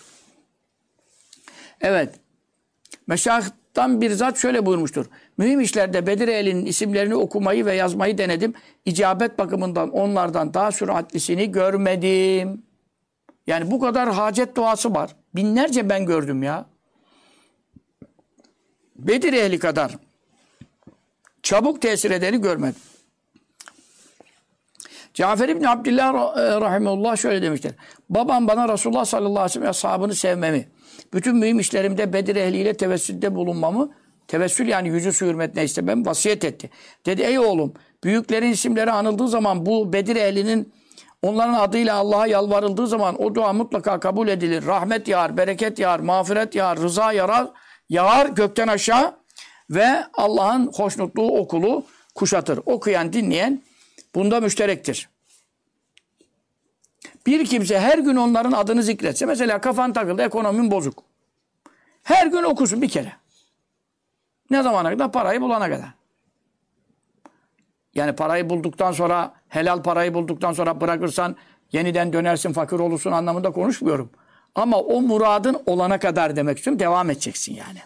Evet. Meşayihtan bir zat şöyle buyurmuştur. Mühim işlerde Bedir ehlinin isimlerini okumayı ve yazmayı denedim. İcabet bakımından onlardan daha süratlisini görmedim. Yani bu kadar hacet duası var. Binlerce ben gördüm ya. Bedir ehli kadar çabuk tesir edeni görmedim. Cafer İbni Abdillah rahimehullah şöyle demiştir. Babam bana Resulullah sallallahu aleyhi ve sellem ashabını sevmemi, bütün mühim işlerimde Bedir ehliyle tevessülde bulunmamı, tevessül yani yüzü hürmetine istemem vasiyet etti. Dedi ey oğlum büyüklerin isimleri anıldığı zaman bu Bedir ehlinin onların adıyla Allah'a yalvarıldığı zaman o dua mutlaka kabul edilir. Rahmet yağar, bereket yağar, mağfiret yağar, rıza yağar gökten aşağı ve Allah'ın hoşnutluğu okulu kuşatır. Okuyan, dinleyen bunda müşterektir. Bir kimse her gün onların adını zikretse, mesela kafan takıldı, ekonomin bozuk. Her gün okusun bir kere. Ne zamana kadar? Parayı bulana kadar. Yani parayı bulduktan sonra, helal parayı bulduktan sonra bırakırsan yeniden dönersin, fakir olursun anlamında konuşmuyorum. Ama o muradın olana kadar demek istiyorum, devam edeceksin yani.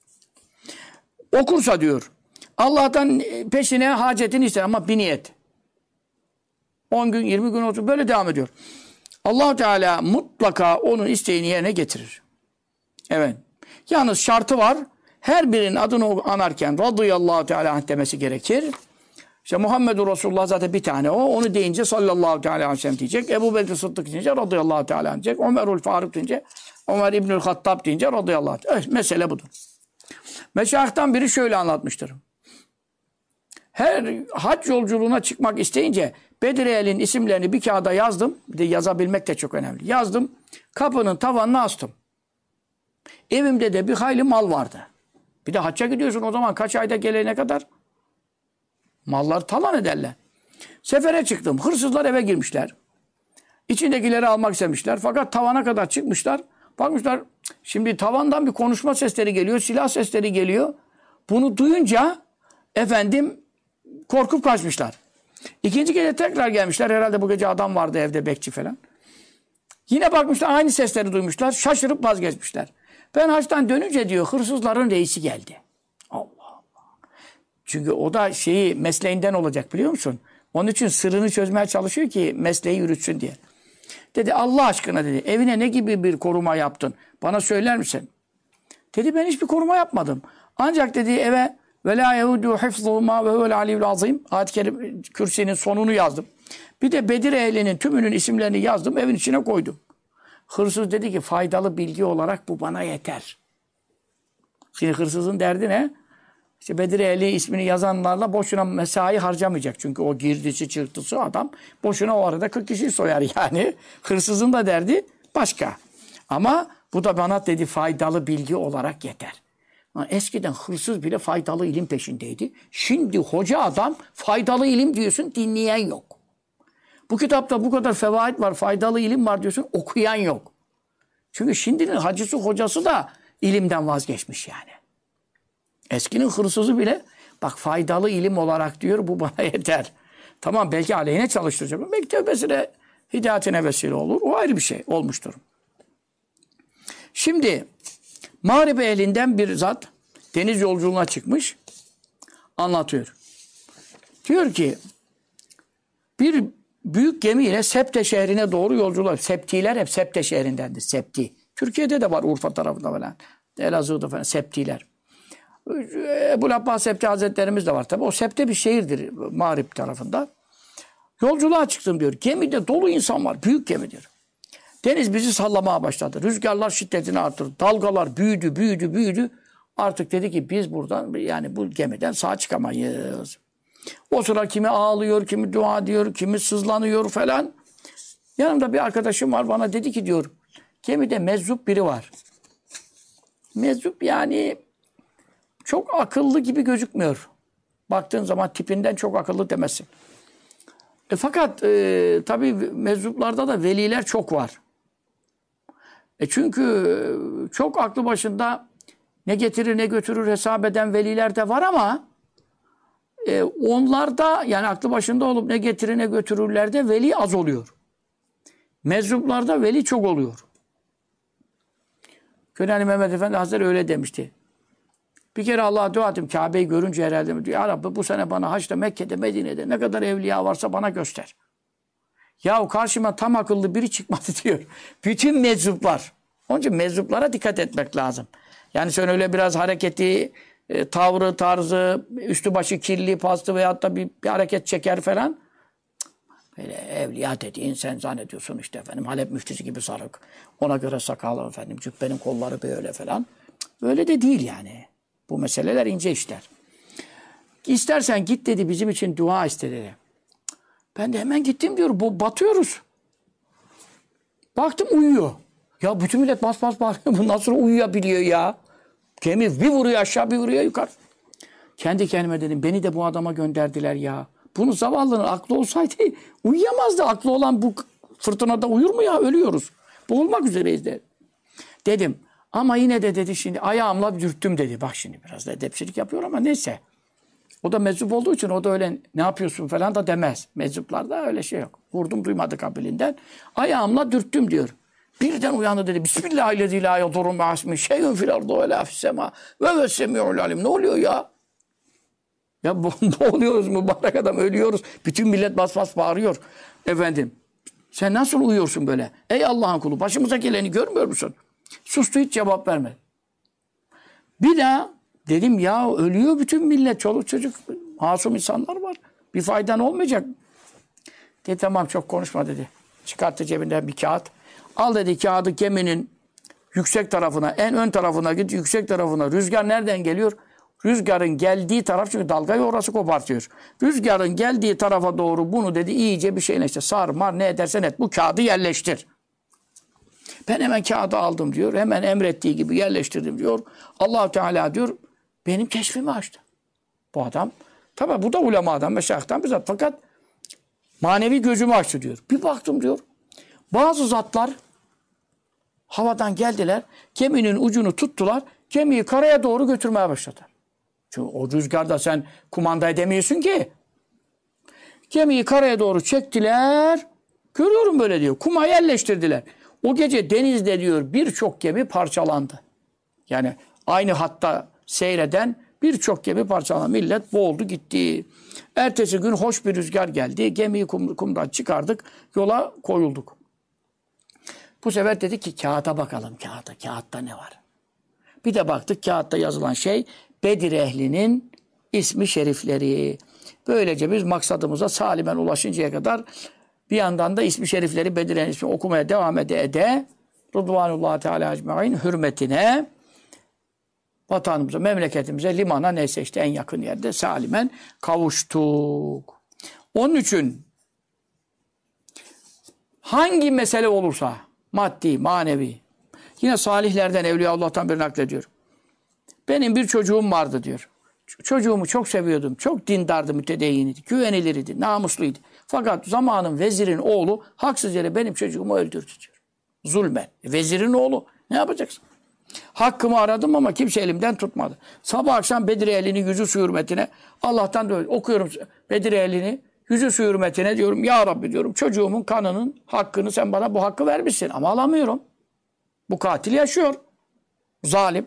Okursa diyor, Allah'tan peşine hacetini ister ama bir niyet. 10 gün, 20 gün olsun böyle devam ediyor. Allah Teala mutlaka onun isteğini yerine getirir. Evet. Yalnız şartı var. Her birinin adını anarken radıyallahu teala anh demesi gerekir. İşte Muhammedur Resulullah zaten bir tane o. Onu deyince sallallahu teala aleyhi ve sellem diyecek. Ebu Bekir Sıddık deyince radıyallahu teala anh diyecek. Ömerül Faruk deyince Ömer İbnül Hattab deyince radıyallahu teala. Evet, mesele budur. Meşayihtan biri şöyle anlatmıştır. Her hac yolculuğuna çıkmak isteyince Bedir Ehl'in isimlerini bir kağıda yazdım. Bir de yazabilmek de çok önemli. Yazdım. Kapının tavanına astım. Evimde de bir hayli mal vardı. Bir de hacca gidiyorsun o zaman kaç ayda gelene kadar malları talan ederler. Sefere çıktım. Hırsızlar eve girmişler. İçindekileri almak istemişler. Fakat tavana kadar çıkmışlar. Bakmışlar şimdi tavandan bir konuşma sesleri geliyor. Silah sesleri geliyor. Bunu duyunca efendim korkup kaçmışlar. İkinci gece tekrar gelmişler. Herhalde bu gece adam vardı evde bekçi falan. Yine bakmışlar aynı sesleri duymuşlar. Şaşırıp vazgeçmişler. Ben haçtan dönünce diyor hırsızların reisi geldi. Allah Allah. Çünkü o da mesleğinden olacak biliyor musun? Onun için sırrını çözmeye çalışıyor ki mesleği yürütsün diye. Dedi Allah aşkına dedi evine ne gibi bir koruma yaptın? Bana söyler misin? Dedi ben hiçbir koruma yapmadım. Ancak dedi eve ve la yehudu hifzuhuma ve huvel aliyyul azim ayet-i kerime kürsinin sonunu yazdım. Bir de Bedir ehlinin tümünün isimlerini yazdım evin içine koydum. Hırsız dedi ki faydalı bilgi olarak bu bana yeter. Şimdi hırsızın derdi ne? İşte Bedir ehli ismini yazanlarla boşuna mesai harcamayacak. Çünkü o girdisi çıktısı adam boşuna o arada 40 kişi soyar yani. Hırsızın da derdi başka. Ama bu da bana dedi faydalı bilgi olarak yeter. Eskiden hırsız bile faydalı ilim peşindeydi. Şimdi hoca adam faydalı ilim diyorsun dinleyen yok. Bu kitapta bu kadar fevaid var, faydalı ilim var diyorsun okuyan yok. Çünkü şimdinin hacısı hocası da ilimden vazgeçmiş yani. Eskinin hırsızı bile bak faydalı ilim olarak diyor bu bana yeter. Tamam belki aleyhine çalıştıracak. Belki tövbesine hidayetine vesile olur. O ayrı bir şey olmuştur. Şimdi Mağrib ehlinden bir zat deniz yolculuğuna çıkmış. Anlatıyor. Diyor ki bir büyük gemiyle Septe şehrine doğru yolculuk. Septiler hep Septe şehrindendir. Septi. Türkiye'de de var Urfa tarafında falan. Elazığ'da falan Septiler. Ebu Abbas Septi Hazretlerimiz de var tabi. O Septe bir şehirdir Mağrib tarafında. Yolculuğa çıktım diyor. Gemide dolu insan var. Büyük gemidir. Deniz bizi sallamaya başladı. Rüzgarlar şiddetini arttırdı. Dalgalar büyüdü. Artık dedi ki biz buradan yani bu gemiden sağ çıkamayız. O sıra kimi ağlıyor, kimi dua ediyor, kimi sızlanıyor falan. Yanımda bir arkadaşım var bana dedi ki diyor gemide meczup biri var. Meczup yani çok akıllı gibi gözükmüyor. Baktığın zaman tipinden çok akıllı demezsin. Fakat tabii meczuplarda da veliler çok var. Çünkü çok aklı başında ne getirir ne götürür hesap eden veliler de var ama onlarda yani aklı başında olup ne getirir ne götürürlerde veli az oluyor. Meczuplarda veli çok oluyor. Könani Mehmet Efendi Hazretleri öyle demişti. Bir kere Allah'a dua ettim Kabe'yi görünce herhalde diyor. Ya Rabbi bu sene bana Haç'ta, Mekke'de, Medine'de ne kadar evliya varsa bana göster. Yahu karşıma tam akıllı biri çıkmadı diyor. Bütün meczuplar. Onun için meczuplara dikkat etmek lazım. Yani sen öyle biraz hareketi, tavrı, tarzı, üstü başı kirli, pastı veyahut da bir hareket çeker falan. Böyle evliya dediğin sen zannediyorsun işte efendim Halep müftüsü gibi sarık. Ona göre sakalı efendim cübbenin kolları böyle falan. Öyle de değil yani. Bu meseleler ince işler. İstersen git dedi bizim için dua iste dedi. Ben de hemen gittim diyor. Batıyoruz. Baktım uyuyor. Ya bütün millet bas bağırıyor. Bu nasıl uyuyabiliyor ya? Gemi bir vuruyor aşağı bir vuruyor yukarı. Kendi kendime dedim beni de bu adama gönderdiler ya. Bunun zavallının aklı olsaydı uyuyamazdı. Aklı olan bu fırtınada uyur mu ya? Ölüyoruz. Boğulmak üzereyiz de. Dedim. Ama yine de dedi şimdi ayağımla dürttüm dedi. Bak şimdi biraz da edepsizlik yapıyor ama neyse. O da meczup olduğu için o da öyle ne yapıyorsun falan da demez. Meczuplarda öyle şey yok. Vurdum duymadı kabilinden. Ayağımla dürttüm diyor. Birden uyandı dedi. Bismillahirrahmanirrahim. La asmi şeyun fil ardı ve la fissema ve ve semi'ul alim. Ne oluyor ya? Ya boğuluyoruz mübarek adam ölüyoruz. Bütün millet bas bas bağırıyor. Efendim sen nasıl uyuyorsun böyle? Ey Allah'ın kulu başımıza geleni görmüyor musun? Sustu hiç cevap vermedi. Bir daha dedim ya ölüyor bütün millet. Çoluk çocuk masum insanlar var. Bir faydan olmayacak. Dedi tamam çok konuşma dedi. Çıkarttı cebinden bir kağıt. Al dedi kağıdı geminin yüksek tarafına en ön tarafına git yüksek tarafına. Rüzgar nereden geliyor? Rüzgarın geldiği taraf, çünkü dalgayı orası kopartıyor. Rüzgarın geldiği tarafa doğru bunu dedi iyice bir şeyle işte sar mar ne edersen et bu kağıdı yerleştir. Ben hemen kağıdı aldım diyor. Hemen emrettiği gibi yerleştirdim diyor. Allah Teala diyor benim keşfimi açtı. Bu adam tabi bu da ulemadan, meşayihten bir zat. Fakat manevi gözümü açtı diyor. Bir baktım diyor. Bazı zatlar havadan geldiler. Geminin ucunu tuttular. Gemiyi karaya doğru götürmeye başladılar. Çünkü o rüzgarda sen kumanda edemiyorsun ki. Gemiyi karaya doğru çektiler. Görüyorum böyle diyor. Kuma yerleştirdiler. O gece denizde diyor birçok gemi parçalandı. Yani aynı hatta seyreden birçok gemi parçalandı. Millet boğuldu gitti. Ertesi gün hoş bir rüzgar geldi. Gemiyi kumdan çıkardık. Yola koyulduk. Bu sefer dedi ki kağıda bakalım kağıda. Kağıtta ne var? Bir de baktık kağıtta yazılan şey Bedir ehlinin ismi şerifleri. Böylece biz maksadımıza salimen ulaşıncaya kadar bir yandan da ismi şerifleri Bedir ehlinin ismi okumaya devam ede Rıdvanullah Teala ecmaîn hürmetine vatanımıza, memleketimize, limana neyse işte en yakın yerde salimen kavuştuk. Onun için hangi mesele olursa maddi, manevi yine salihlerden, Evliyaullah'tan bir naklediyor. Benim bir çocuğum vardı diyor. Çocuğumu çok seviyordum. Çok dindardı, mütedeyyiniydi. Güvenilirdi, namusluydu. Fakat zamanın vezirin oğlu haksız yere benim çocuğumu öldürdü diyor. Zulmen. Vezirin oğlu. Ne yapacaksın? Hakkımı aradım ama kimse elimden tutmadı. Sabah akşam Bedir ehlinin yüzü su hürmetine Allah'tan da öyle okuyorum Bedir ehlini yüzü su hürmetine diyorum. Ya Rabbi diyorum çocuğumun kanının hakkını sen bana bu hakkı vermişsin ama alamıyorum. Bu katil yaşıyor. Zalim.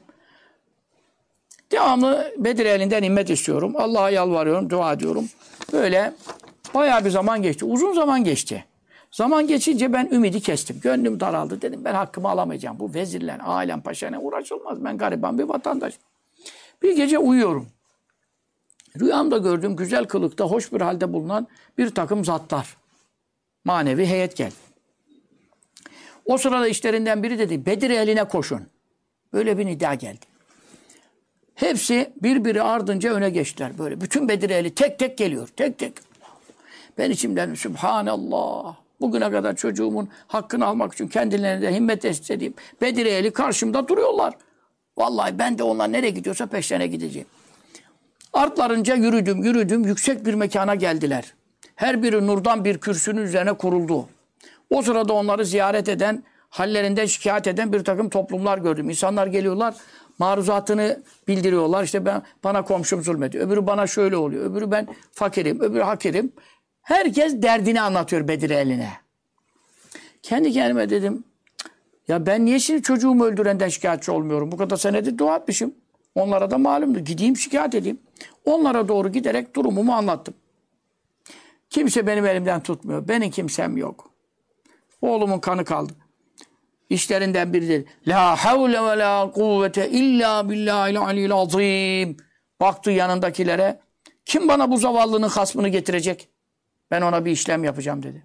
Devamlı Bedir elinden himmet istiyorum. Allah'a yalvarıyorum, dua ediyorum. Böyle bayağı bir zaman geçti. Uzun zaman geçti. Zaman geçince ben ümidi kestim. Gönlüm daraldı. Dedim ben hakkımı alamayacağım. Bu vezirler, alem paşayla uğraşılmaz. Ben gariban bir vatandaş. Bir gece uyuyorum. Rüyamda gördüğüm güzel kılıkta, hoş bir halde bulunan bir takım zatlar. Manevi heyet geldi. O sırada işlerinden biri dedi, Bedir eline koşun. Böyle bir nida geldi. Hepsi birbiri ardınca öne geçtiler böyle. Bütün Bedir ehli tek tek geliyor. Tek tek. Ben içimden Sübhanallah. Bugüne kadar çocuğumun hakkını almak için kendilerine himmet istediğim Bedir ehli karşımda duruyorlar. Vallahi ben de onlar nereye gidiyorsa peşlerine gideceğim. Artlarınca yürüdüm. Yüksek bir mekana geldiler. Her biri nurdan bir kürsünün üzerine kuruldu. O sırada onları ziyaret eden, hallerinden şikayet eden bir takım toplumlar gördüm. İnsanlar geliyorlar, maruzatını bildiriyorlar. İşte bana komşum zulmediyor. Öbürü bana şöyle oluyor. Öbürü ben fakirim, öbürü hakirim. Herkes derdini anlatıyor Bedir eline. Kendi kendime dedim, ya ben niye şimdi çocuğumu öldürenden şikayetçi olmuyorum? Bu kadar senedir dua etmişim. Onlara da malumdu. Gideyim şikayet edeyim. Onlara doğru giderek durumumu anlattım. Kimse benim elimden tutmuyor. Benim kimsem yok. Oğlumun kanı kaldı. İşlerinden biri dedi. La havle ve la kuvvete illa billahil aliyyil azim. Baktı yanındakilere. Kim bana bu zavallının hasmını getirecek? Ben ona bir işlem yapacağım dedi.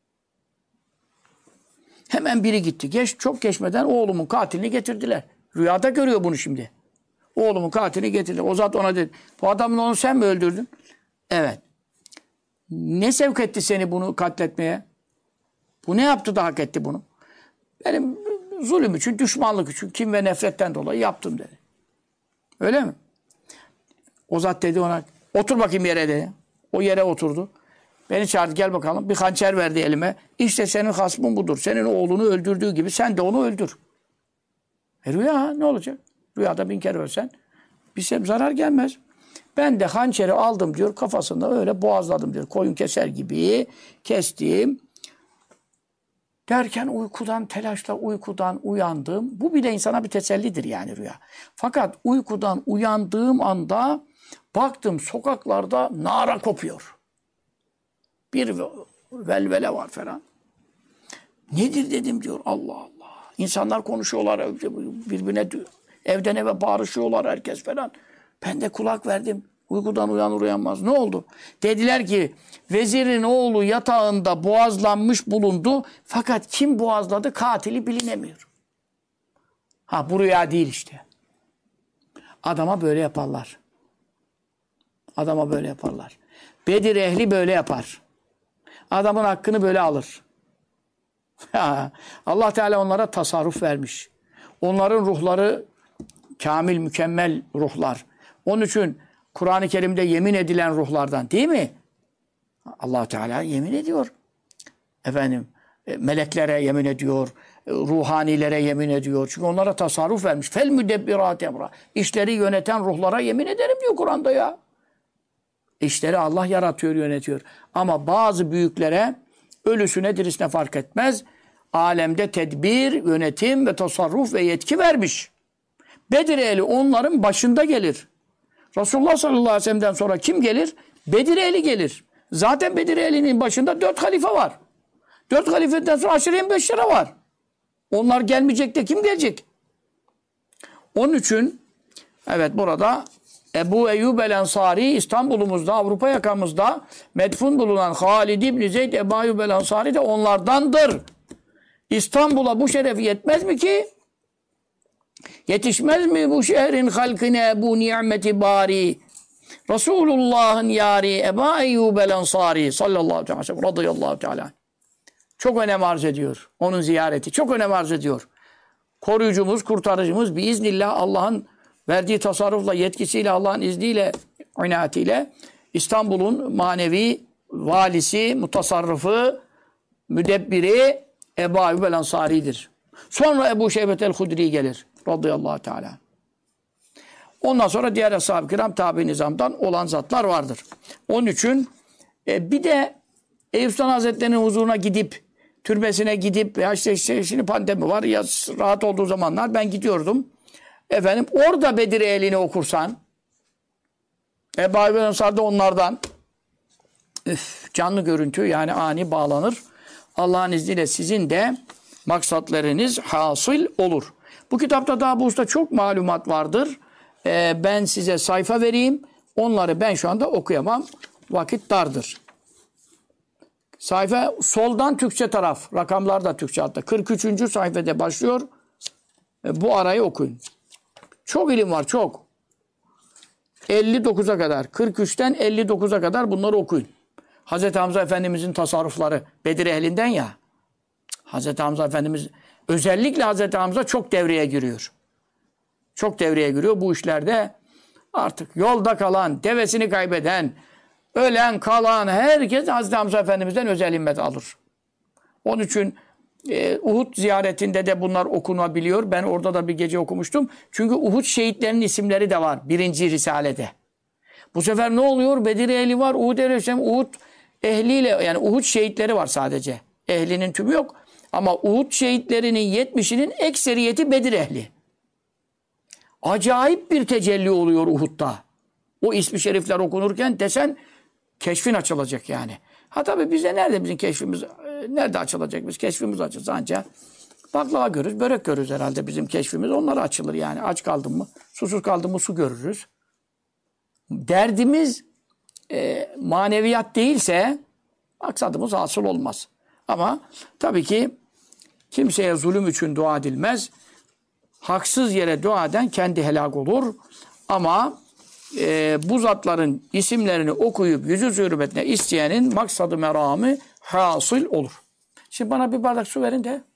Hemen biri gitti. Çok geçmeden oğlumun katilini getirdiler. Rüyada görüyor bunu şimdi. Oğlumun katilini getirdiler. O zat ona dedi. Bu adamın onu sen mi öldürdün? Evet. Ne sevk etti seni bunu katletmeye? Bu ne yaptı da hak etti bunu? Benim zulüm için, düşmanlık için, kin ve nefretten dolayı yaptım dedi. Öyle mi? O zat dedi ona, otur bakayım yere dedi. O yere oturdu. Beni çağırdı, gel bakalım. Bir hançer verdi elime. İşte senin hasmın budur. Senin oğlunu öldürdüğü gibi sen de onu öldür. Rüya ne olacak? Rüyada 1000 kere ölsen bir zarar gelmez. Ben de hançeri aldım diyor, kafasında öyle boğazladım diyor. Koyun keser gibi kestim. Derken uykudan, telaşla uykudan uyandım. Bu bile insana bir tesellidir yani rüya. Fakat uykudan uyandığım anda baktım sokaklarda nara kopuyor. Bir velvele var falan. Nedir dedim diyor. Allah Allah. İnsanlar konuşuyorlar birbirine, evden eve bağırışıyorlar herkes falan. Ben de kulak verdim. Uykudan uyanır uyanmaz. Ne oldu? Dediler ki vezirin oğlu yatağında boğazlanmış bulundu. Fakat kim boğazladı? Katili bilinemiyor. Ha bu rüya değil işte. Adama böyle yaparlar. Adama böyle yaparlar. Bedir ehli böyle yapar. Adamın hakkını böyle alır. Allah Teala onlara tasarruf vermiş. Onların ruhları kamil, mükemmel ruhlar. Onun için Kur'an-ı Kerim'de yemin edilen ruhlardan değil mi? Allah Teala yemin ediyor. Efendim, meleklere yemin ediyor, ruhanilere yemin ediyor. Çünkü onlara tasarruf vermiş. Fel müdebbirat emra. İşleri yöneten ruhlara yemin ederim diyor Kur'an'da ya. İşleri Allah yaratıyor, yönetiyor. Ama bazı büyüklere ölüsüne dirisine fark etmez. Alemde tedbir, yönetim ve tasarruf ve yetki vermiş. Bedir ehli onların başında gelir. Resulullah sallallahu aleyhi ve sellem'den sonra kim gelir? Bedir ehli gelir. Zaten Bedir ehlinin başında 4 halife var. 4 halifeden sonra aşire-i mübeşşere var. Onlar gelmeyecek de kim gelecek? Onun için evet burada Ebu Eyyub el-Ensari İstanbul'umuzda, Avrupa yakamızda medfun bulunan Halid İbni Zeyd Ebu Eyyub el-Ensari de onlardandır. İstanbul'a bu şeref yetmez mi ki? Yetişmez mi bu şehrin halkine bu nimeti bari? Resulullah'ın yari Ebu Eyyub el-Ensari sallallahu aleyhi ve sellem radıyallahu teala. Çok önem arz ediyor. Onun ziyareti çok önem arz ediyor. Koruyucumuz, kurtarıcımız biiznillah Allah'ın verdiği tasarrufla, yetkisiyle, Allah'ın izniyle, inayetiyle İstanbul'un manevi valisi, mutasarrıfı, müdebbiri Ebu Eyyub el-Ensari'dir. Sonra Ebu Şeybet el-Hudri gelir. Radıyallahu teala. Ondan sonra diğer ashab-ı kiram tabi nizamdan olan zatlar vardır. Onun için bir de Eyüp Sultan Hazretleri'nin huzuruna gidip, türbesine gidip, ya işte şimdi pandemi var ya rahat olduğu zamanlar ben gidiyordum. Efendim orada Bedir ehlini okursan, Ebu Eyyub el-Ensari de onlardan canlı görüntü yani ani bağlanır. Allah'ın izniyle sizin de maksatlarınız hasıl olur. Bu kitapta daha bu usta çok malumat vardır. Ben size sayfa vereyim. Onları ben şu anda okuyamam. Vakit dardır. Sayfa soldan Türkçe taraf. Rakamlar da Türkçe hatta. 43. sayfada başlıyor. Bu arayı okuyun. Çok ilim var çok. 59'a kadar. 43'ten 59'a kadar bunları okuyun. Hazreti Hamza Efendimizin tasarrufları Bedir ehlinden ya. Hazreti Hamza Efendimiz özellikle Hazreti Hamza çok devreye giriyor. Çok devreye giriyor bu işlerde. Artık yolda kalan, devesini kaybeden, ölen, kalan herkes Hazreti Hamza Efendimiz'den özel himmet alır. Onun için Uhud ziyaretinde de bunlar okunabiliyor. Ben orada da bir gece okumuştum. Çünkü Uhud şehitlerinin isimleri de var 1. Risale'de. Bu sefer ne oluyor? Bedir ehli var, Uhud ehli, Uhud ehliyle yani Uhud şehitleri var sadece. Ehlinin tümü yok. Ama Uhud şehitlerinin 70'inin ekseriyeti Bedir ehli. Acayip bir tecelli oluyor Uhud'da. O ismi şerifler okunurken desen keşfin açılacak yani. Ha tabii bize nerede bizim keşfimiz, nerede açılacak? Biz keşfimiz açılsa ancak baklava görürüz, börek görürüz herhalde bizim keşfimiz. Onlara açılır yani. Aç kaldım mı, susuz kaldım mı su görürüz. Derdimiz maneviyat değilse maksadımız hasıl olmaz. Ama tabii ki kimseye zulüm için dua edilmez. Haksız yere dua eden kendi helak olur. Ama bu zatların isimlerini okuyup yüzü hürmetine isteyenin maksadı meramı hasıl olur. Şimdi bana bir bardak su verin de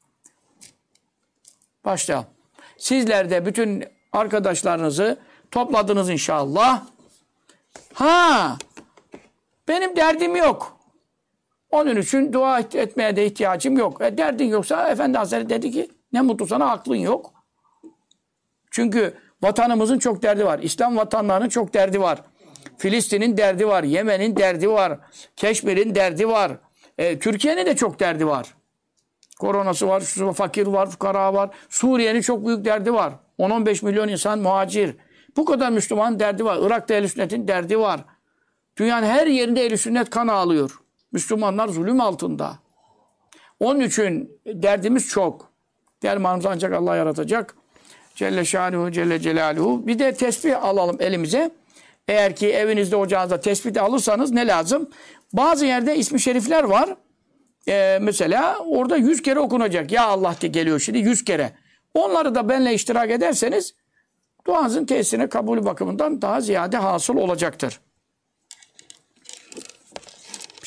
başlayalım. Sizler de bütün arkadaşlarınızı topladınız inşallah. Ha, benim derdim yok. Onun için dua etmeye de ihtiyacım yok. Derdin yoksa Efendi Hazretleri dedi ki ne mutlu sana, aklın yok. Çünkü vatanımızın çok derdi var. İslam vatanlarının çok derdi var. Filistin'in derdi var. Yemen'in derdi var. Keşmir'in derdi var. Türkiye'nin de çok derdi var. Koronası var, fakir var, fukara var. Suriye'nin çok büyük derdi var. 10-15 milyon insan muhacir. Bu kadar Müslüman derdi var. Irak'ta Ehl-i Sünnet'in derdi var. Dünyanın her yerinde Ehl-i Sünnet kan ağlıyor. Müslümanlar zulüm altında. Onun için derdimiz çok. Dermanımızı ancak Allah yaratacak. Celle şanuhu, Celle celaluhu. Bir de tesbih alalım elimize. Eğer ki evinizde, ocağınızda tesbih de alırsanız ne lazım? Bazı yerde ismi şerifler var. Mesela orada 100 kere okunacak. Ya Allah diye geliyor şimdi 100 kere. Onları da benimle iştirak ederseniz duanızın tesirine kabulü bakımından daha ziyade hasıl olacaktır.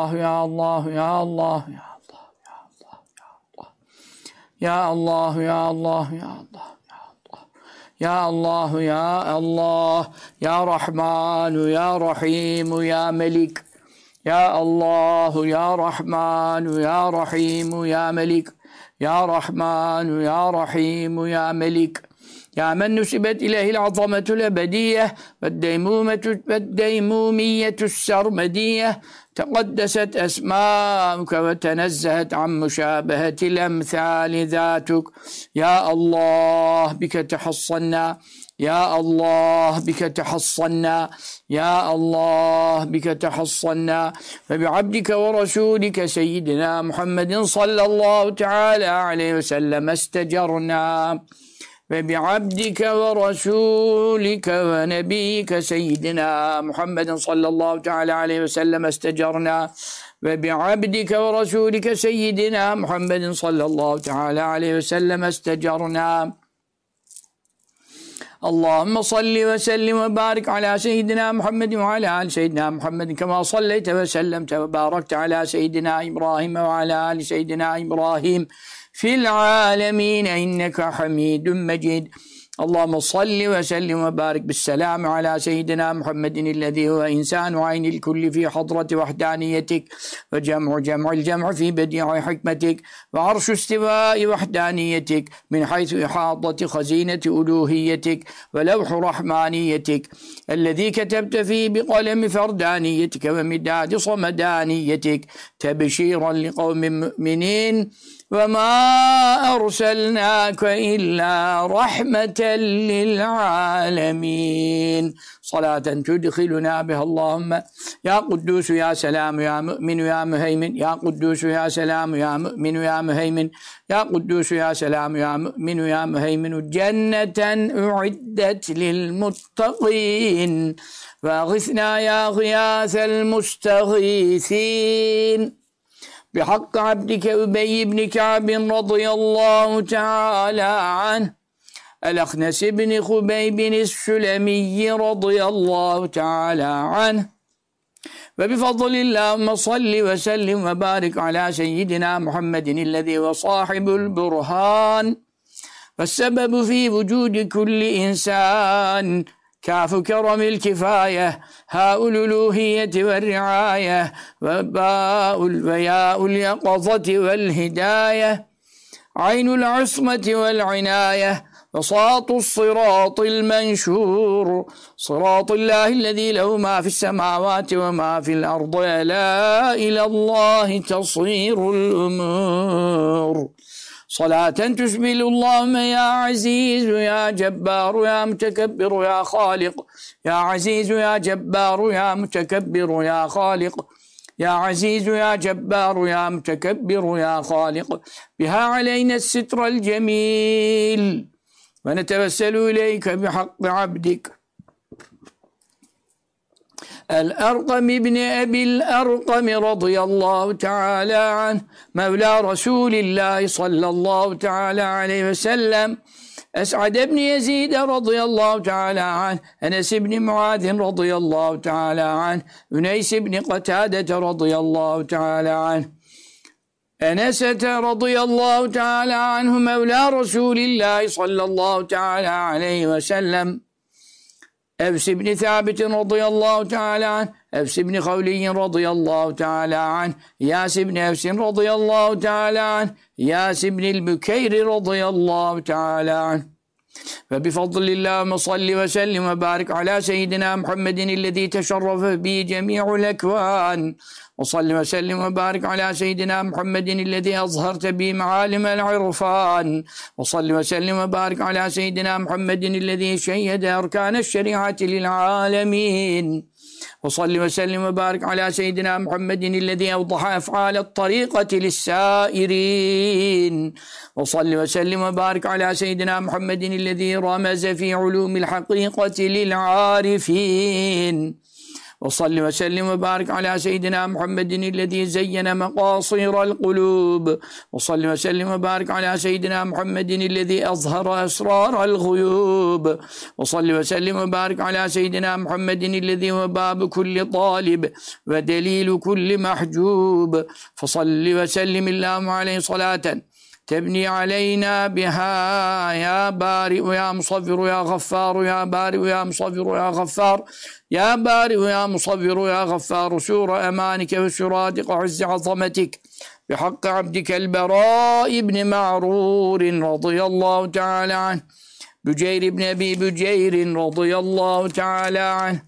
Allah, ya Allah, ya Allah, ya Allah, ya Allah, ya Allah, ya Allah, ya Allah. Ya Allah, ya Allah, ya Rahman, ya Rahim, ya Melik. Ya Allah, ya Rahman, ya Rahim, ya Melik. Ya Rahman, ya Rahim, ya Melik. Ya men nusibet ilehil azametul ebediyye veddeymumiyyetü's sermediyye tekaddeset esmâuke ve tenezzehet an müşâbehetil emthâli zâtuk. Ya Allah, bike tehassanna. Ya Allah, bike tehassanna. Ya Allah, bike tehassanna. Ve bi'abdike ve rasûlike seyyidina Muhammedin sallallahu teâlâ aleyhi ve sellem estecerna. Ve bi'abdike ve rasulike ve nebiyike seyyidina Muhammedin sallallahu teala aleyhi ve sellem estecerna. Ve bi'abdike ve rasulike seyyidina Muhammedin sallallahu teala aleyhi ve sellem estecerna. Allahümme salli ve sellim ve barik ala seyyidina Muhammedin ve ala ali seyyidina Muhammedin kema salleyte ve sellemte ve barakte ala seyyidina İbrahim ve ala ali seyyidina İbrahim fil alemine inneke hamidun mecid. Allahümme salli ve sellim ve barik bisselamu ala seyyidina Muhammedin illezî huve insanu aynil kulli fi hadrati vahdaniyetik ve cem'il cem'i fi bedi'i hikmetik ve arşu istivâi vahdaniyetik min haythu ihâdati hazineti uluhiyetik ve levhu rahmaniyetik ellezî ketebte fî bi kalemi ferdaniyetik ve midâdi samedaniyetik tebşîran li kavmin mü'minin ve mâ erselnâke illâ rahmeten lil âlemîn. Salaten tudkhiluna biha Allahümme. Ya Kuddûsü ya Selâmü ya Mü'minu ya Müheymin. Ya Kuddûsü ya Selâmü ya Mü'minu ya Müheymin. Ya Kuddûsü ya Selâmü ya Mü'minu ya Müheyminu. Cenneten uiddet lil muttakîn. Ve agithna ya gıyâsel mustagîthîn. بحق عبدك أبي بن كعب رضي الله تعالى عنه الأخنس بن خبيب السلمي رضي الله تعالى عنه وبفضل اللهم صل وسلم وبارك على سيدنا محمد الذي وصاحب البرهان والسبب في وجود كل إنسان كاف كرم الكفاية هاء الألوهية والرعاية وباء وياء اليقظة والهداية عين العصمة والعناية وصاط الصراط المنشور صراط الله الذي له ما في السماوات وما في الأرض لا إلى الله تصير الأمور صلاة تشمل اللهم يا عزيز يا جبار يا متكبر يا خالق يا عزيز يا جبار يا متكبر يا خالق يا عزيز يا جبار يا متكبر يا خالق بها علينا الستر الجميل ونتوسل إليك بحق عبدك الأرقم ابن أبي الأرقم رضي الله تعالى عنه مولى رسول الله صلى الله تعالى عليه وسلم أسعد بن يزيد رضي الله تعالى عنه أنس بن معاذ رضي الله تعالى عنه أنيس بن قتادة رضي الله تعالى عنه أنسة رضي الله تعالى عنه مولى رسول الله صلى الله تعالى عليه وسلم أوس بن ثابت رضي الله تعالى عنه أوس بن خولي رضي الله تعالى عنه ياس بن أوس رضي الله تعالى عنه ياس بن البكير رضي الله تعالى عنه فبفضل الله صل وسلم وبارك على سيدنا محمد الذي تشرف به جميع الأكوان وصل وسلم وبارك على سيدنا محمد الذي أظهرت به معالم العرفان وصل وسلم وبارك على سيدنا محمد الذي شيد أركان الشريعة للعالمين وصل وسلم وبارك على سيدنا محمد الذي أوضح أفعال الطريقة للسائرين وصل وسلم وبارك على سيدنا محمد الذي رمز في علوم الحقيقة للعارفين وصل وسلم وبارك على سيدنا محمد الذي زين مقاصير القلوب وصل وسلم وبارك على سيدنا محمد الذي أظهر أسرار الغيوب وصل وسلم وبارك على سيدنا محمد الذي هو باب كل طالب ودليل كل محجوب فصل وسلم اللهم عليه صلاة تبني علينا بها يا بارئ يا مصفر يا غفار يا بارئ يا مصفر يا غفار يا بارئ يا مصفر يا غفار سور أمانك وسرادق عز عظمتك بحق عبدك البراء بن معرور رضي الله تعالى عنه بجير بن أبي بجير رضي الله تعالى عنه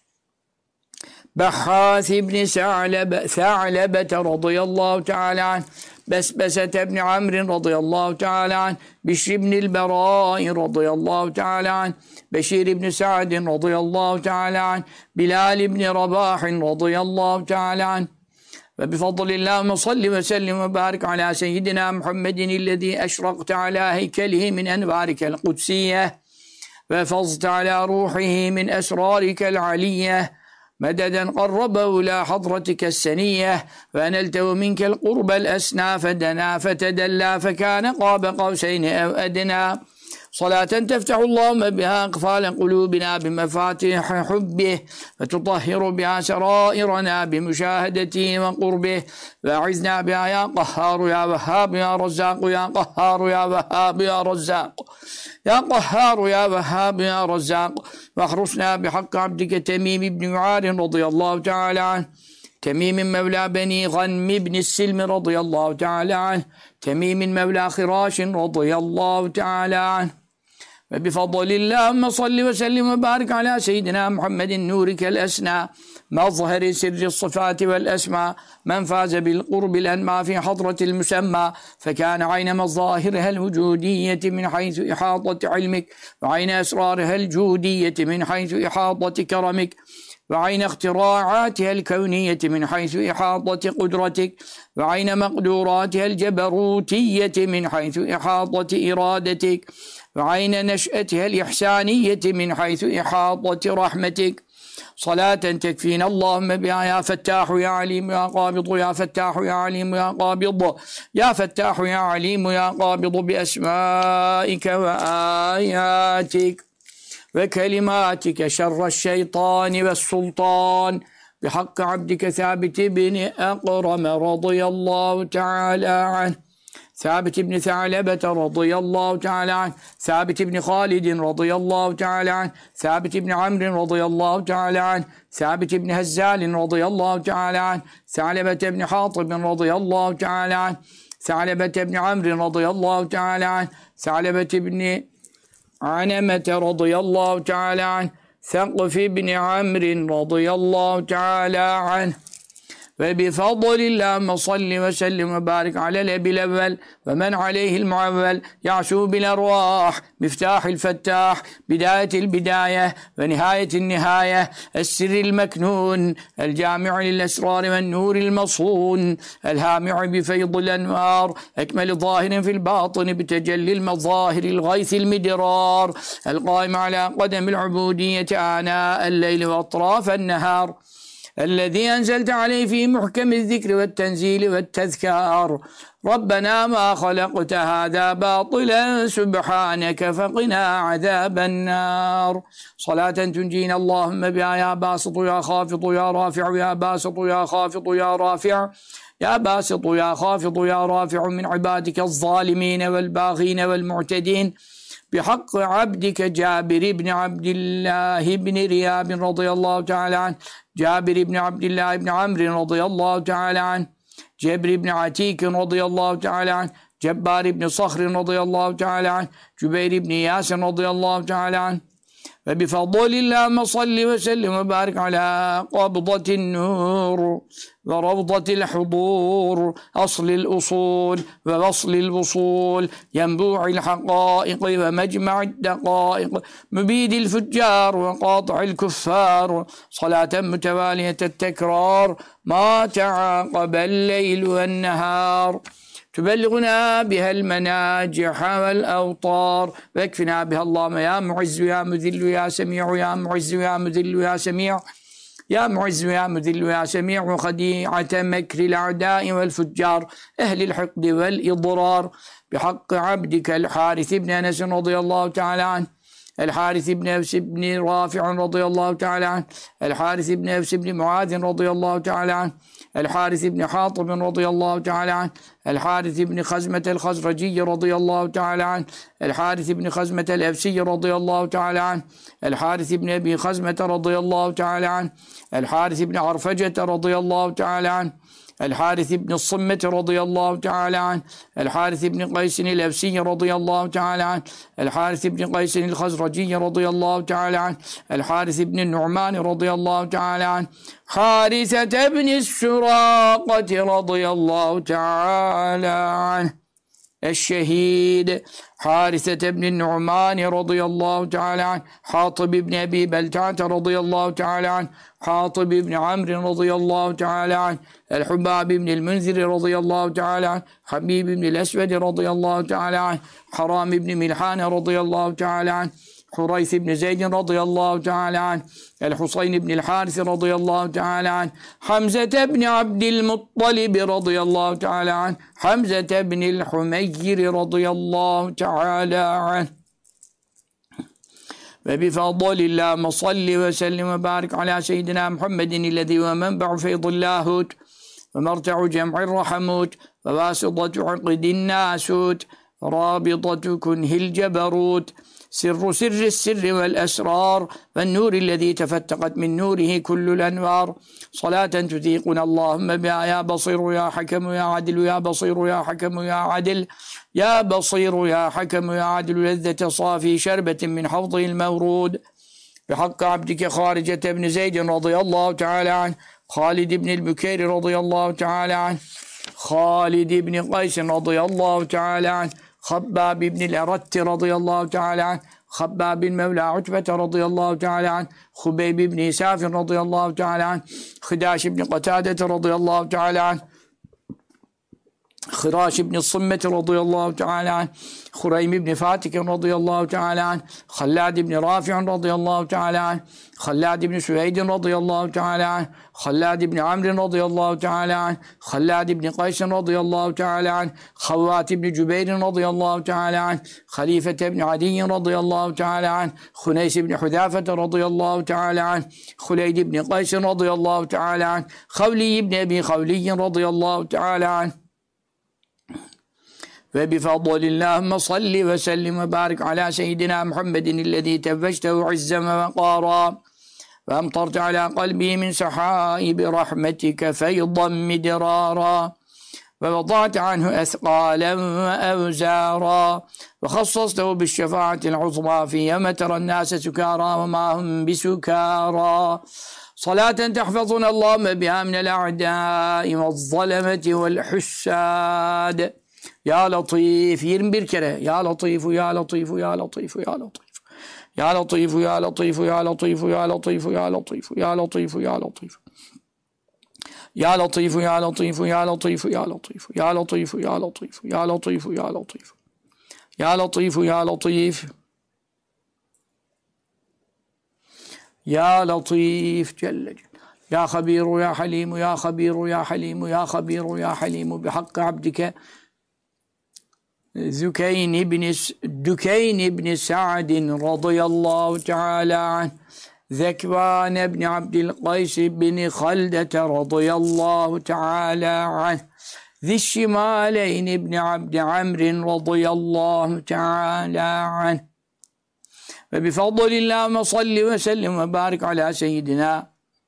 بحاث بن ثعلبة رضي الله تعالى عنه بسبسة بن عمرو رضي الله تعالى عنه بشر بن البراء رضي الله تعالى عنه بشير بن سعد رضي الله تعالى عنه بلال بن رباح رضي الله تعالى عنه وبفضل الله صل وسلم وبارك على سيدنا محمد الذي أشرقت على هيكله من أنوارك القدسية وفضت على روحه من أسرارك العلية مددا قربه إلى حضرتك السنية فأنلته منك القرب الأسنى فدنا فتدلى فكان قاب قوسين أو أدنى صلاة تفتح اللهم بها أقفال قلوبنا بمفاتيح حبه فتطهر بها سرائرنا بمشاهدته وقربه وأعزنا بها يا قهار يا وهاب يا رزاق يا قهار يا وهاب يا رزاق يا قهار يا وهاب يا رزاق واحرسنا بحق عبدك تميم بن يعار رضي الله تعالى عنه تميم مولى بني غنم بن السلم رضي الله تعالى عنه تميم مولى خراش رضي الله تعالى عنه وبفضل اللهم صل وسلم وبارك على سيدنا محمد نورك الأسنى مظهر سر الصفات والأسماء من فاز بالقرب الأنمى في حضرة المسمى فكان عين مظاهرها الوجودية من حيث إحاطة علمك وعين أسرارها الجودية من حيث إحاطة كرمك وعين اختراعاتها الكونية من حيث إحاطة قدرتك وعين مقدوراتها الجبروتية من حيث إحاطة إرادتك وعين نشأتها الإحسانية من حيث إحاطة رحمتك صلاة تكفينا اللهم بها يا فتاح يا عليم يا قابض يا فتاح يا عليم يا قابض يا فتاح يا عليم يا قابض بأسمائك وآياتك وكلماتك شر الشيطان والسلطان بحق عبدك ثابت بن أقرم رضي الله تعالى عنه ثابت بن ثعلبة رضي الله تعالى عنه ثابت بن خالد رضي الله تعالى عنه ثابت بن عمرو رضي الله تعالى عنه ثابت بن هزال رضي الله تعالى عنه ثعلبة بن حاطب رضي الله تعالى عنه ثعلبة بن عمرو رضي الله تعالى عنه ثعلبة بن عنمة رضي الله تعالى عنه ثقف بن عمرو رضي الله تعالى عنه وبفضل اللهم صل وسلم وبارك على الأبي الأول ومن عليه المعول يعشو بالأرواح مفتاح الفتاح بداية البداية ونهاية النهاية السر المكنون الجامع للأسرار والنور المصون الهامع بفيض الأنوار أكمل ظاهر في الباطن بتجلي المظاهر الغيث المدرار القائم على قدم العبودية آناء الليل وأطراف النهار الذي أنزلت عليه في محكم الذكر والتنزيل والتذكار ربنا ما خلقت هذا باطلا سبحانك فقنا عذاب النار صلاة تنجينا اللهم بها يا باسط يا خافض يا رافع يا باسط يا خافض يا رافع يا باسط يا خافض يا رافع من عبادك الظالمين والباغين والمعتدين بحق عبدك جابر بن عبد الله بن رياب رضي الله تعالى عنه جابر بن عبد الله بن عمرو رضي الله تعالى عنه جابر بن عتيك رضي الله تعالى عنه Cebbar İbni Sahr radıyallahu teala anh, Cübeyr İbni Yasin radıyallahu teala anh. Ve bifadlillahümme salli ve sellim ve barik ala qabdatin nur ve ravdatil hudur aslil usul ve vaslil vusul yenbu'il haqaiq ve mecma'id daqaiq mübidil füccar ve qati'il kuffar salaten mütevaliyetet tekrar ma te'aqabel leyl ve nehar تبلغنا بها المناجح والأوطار واكفنا بها اللهم يا معز يا مذل يا سميع يا معز يا مذل يا سميع يا معز يا مذل يا سميع خديعة مكر الأعداء والفجار أهل الحقد والإضرار بحق عبدك الحارث بن أنس رضي الله تعالى عنه الحارث بن أوس بن رافع رضي الله تعالى عنه الحارث بن أوس بن معاذ رضي الله تعالى عنه الحارث بن حاطب رضي الله تعالى عنه الحارث بن خزمة الخزرجي رضي الله تعالى عنه الحارث بن خزمة الأوسي رضي الله تعالى عنه الحارث بن أبي خزمة رضي الله تعالى عنه الحارث بن عرفجة رضي الله تعالى عنه الحارث بن الصمة رضي الله تعالى عنه الحارث بن قيس الأوسي رضي الله تعالى عنه الحارث بن قيس الخزرجي رضي الله تعالى عنه الحارث بن النعمان رضي الله تعالى عنه حارثة بن السراقة رضي الله تعالى عنه الشهيد حارثة بن النعمان رضي الله تعالى عنه حاطب بن أبي بلتعة رضي الله تعالى عنه حاطب بن عمرو رضي الله تعالى عنه الحباب بن المنذر رضي الله تعالى عنه حبيب بن الأسود رضي الله تعالى عنه حرام بن ملحان رضي الله تعالى عنه حريث بن زيد رضي الله تعالى عنه الحسين بن الحارث رضي الله تعالى عنه حمزة بن عبد المطلب رضي الله تعالى عنه حمزة بن الحمير رضي الله تعالى عنه وبفضل الله صل وسلم وبارك على سيدنا محمد الذي هو منبع فيض اللاهوت ومرتع جمع الرحموت وواسطة عقد الناسوت رابطة كنه الجبروت سر السر والأسرار والنور الذي تفتقت من نوره كل الأنوار صلاة تذيقنا اللهم بها يا بصير يا حكم يا عدل يا بصير يا حكم يا عدل يا بصير يا حكم يا عدل لذة صافي شربة من حوضه المورود بحق عبدك خارجة بن زيد رضي الله تعالى عنه خالد بن البكير رضي الله تعالى عنه خالد بن قيس رضي الله تعالى عنه خباب بن الأرت رضي الله تعالى عنه خباب بن مولى عتبة رضي الله تعالى عنه خبيب بن إساف رضي الله تعالى عنه خداش بن قتادة رضي الله تعالى عنه خراش بن الصمة رضي الله تعالى عنه خريم بن فاتك رضي الله تعالى عنه خلاد بن رافع رضي الله تعالى عنه خلاد بن سويد رضي الله تعالى عنه خلاد بن عمرو رضي الله تعالى عنه خلاد بن قيس رضي الله تعالى عنه خوات بن جبير رضي الله تعالى عنه خليفة بن عدي رضي الله تعالى عنه خنيس بن حذافة رضي الله تعالى عنه خليد بن قيس رضي الله تعالى عنه خولي بن أبي خولي رضي الله تعالى عنه وبفضل اللهم صل وسلم وبارك على سيدنا محمد الذي تفجته عزا ووقارا وأمطرت على قلبي من سحائب رحمتك فيضا مدرارا ووضعت عنه أثقالا وأوزارا وخصصته بالشفاعة العظمى في يوم ترى الناس سكارى وما هم بسكارى صلاة تحفظنا اللهم بها من الأعداء والظلمة والحساد Ya Latif 21 kere. Ya Latif, Ya Latif, Ya Latif, Ya Latif. Ya Latif, Ya Latif, Ya Latif, Ya Latif, Ya Latif, Ya Latif, Ya Latif. Ya Latif, Ya Latif, Ya Latif, Ya Latif. Ya Latif, Ya Latif, Ya Latif, Ya Latif. Ya Latif, Ya Latif. Ya Latif Celle Ya Habiru Ya Halimu Ya Habiru Ya Halimu Ya Habiru Ya Halimu bihakkı abdike دكين بن سعد رضي الله تعالى عنه ذكوان بن عبد القيس بن خلدة رضي الله تعالى عنه ذي الشمالين بن عبد عمرو رضي الله تعالى عنه وبفضل الله صل وسلم وبارك على سيدنا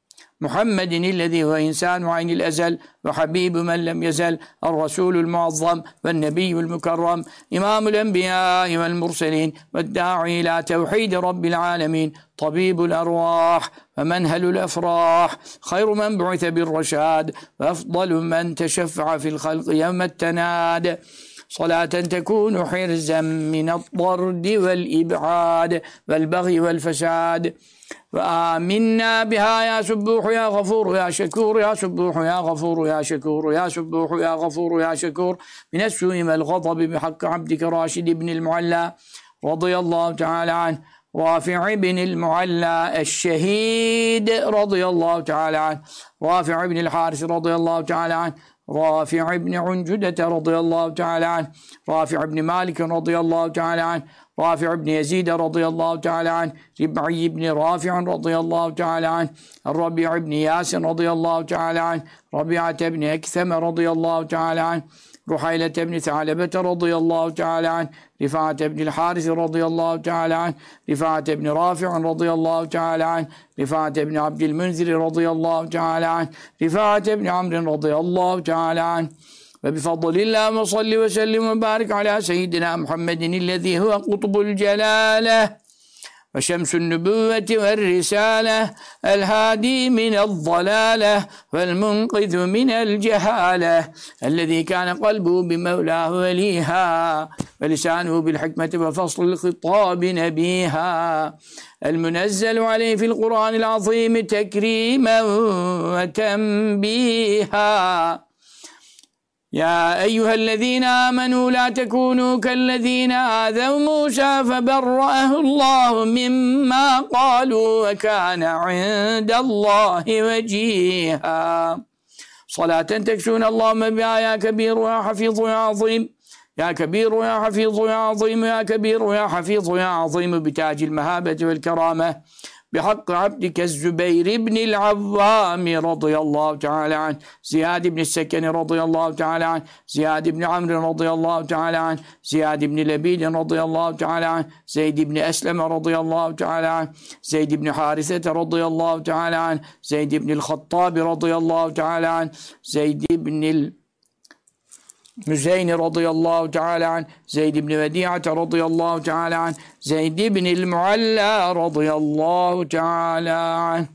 محمد الذي هو إنسان عين الأزل وحبيب من لم يزل الرسول المعظم والنبي المكرم إمام الأنبياء والمرسلين والداعي إلى توحيد رب العالمين طبيب الأرواح ومنهل الأفراح خير من بعث بالرشاد وأفضل من تشفع في الخلق يوم التناد صلاة تكون حرزا من الطرد والإبعاد والبغي والفساد وآمنا بها يا سبوح يا غفور يا شكور يا سبوح يا غفور يا شكور يا سبوح يا غفور يا شكور من السوء والغضب بحق عبدك راشد بن المعلى رضي الله تعالى عنه رافع بن المعلى الشهيد رضي الله تعالى عنه رافع بن الحارث رضي الله تعالى عنه رافع بن عنجدة رضي الله تعالى عنه رافع بن مالك رضي الله تعالى عنه رافع بن يزيد رضي الله تعالى عنه ربعي بن رافع رضي الله تعالى عنه الربيع بن ياس رضي الله تعالى عنه ربيعة بن أكثم رضي الله تعالى عنه رحيلة بن ثعلبة رضي الله تعالى عنه رفاعة بن الحارث رضي الله تعالى عنه رفاعة بن رافع رضي الله تعالى عنه رفاعة بن عبد المنذر رضي الله تعالى عنه رفاعة بن عمرو رضي الله تعالى عنه وبفضل الله وصل وسلم وبارك على سيدنا محمد الذي هو قطب الجلالة وشمس النبوة والرسالة الهادي من الضلالة والمنقذ من الجهالة الذي كان قلبه بمولاه وليها ولسانه بالحكمة وفصل الخطاب نبيها المنزل عليه في القرآن العظيم تكريما وتنبيها يا أيها الذين آمنوا لا تكونوا كالذين آذوا موسى فبرأه الله مما قالوا وكان عند الله وجيها صلاة تكسون اللهم بها يا كبير يا حفيظ يا عظيم يا كبير يا حفيظ يا عظيم يا كبير يا حفيظ يا عظيم بتاج المهابة والكرامة بحق عبدك الزبير بن العوام رضي الله تعالى عنه زياد بن السكن رضي الله تعالى عنه زياد بن عمرو رضي الله تعالى عنه زياد بن لبيد رضي الله تعالى عنه زيد بن أسلم رضي الله تعالى عنه زيد بن حارثة رضي الله تعالى عنه زيد بن الخطاب رضي الله تعالى عنه زيد بن مزين رضي الله تعالى عنه زيد بن وديعة رضي الله تعالى عنه زيد بن المعلى رضي الله تعالى عنه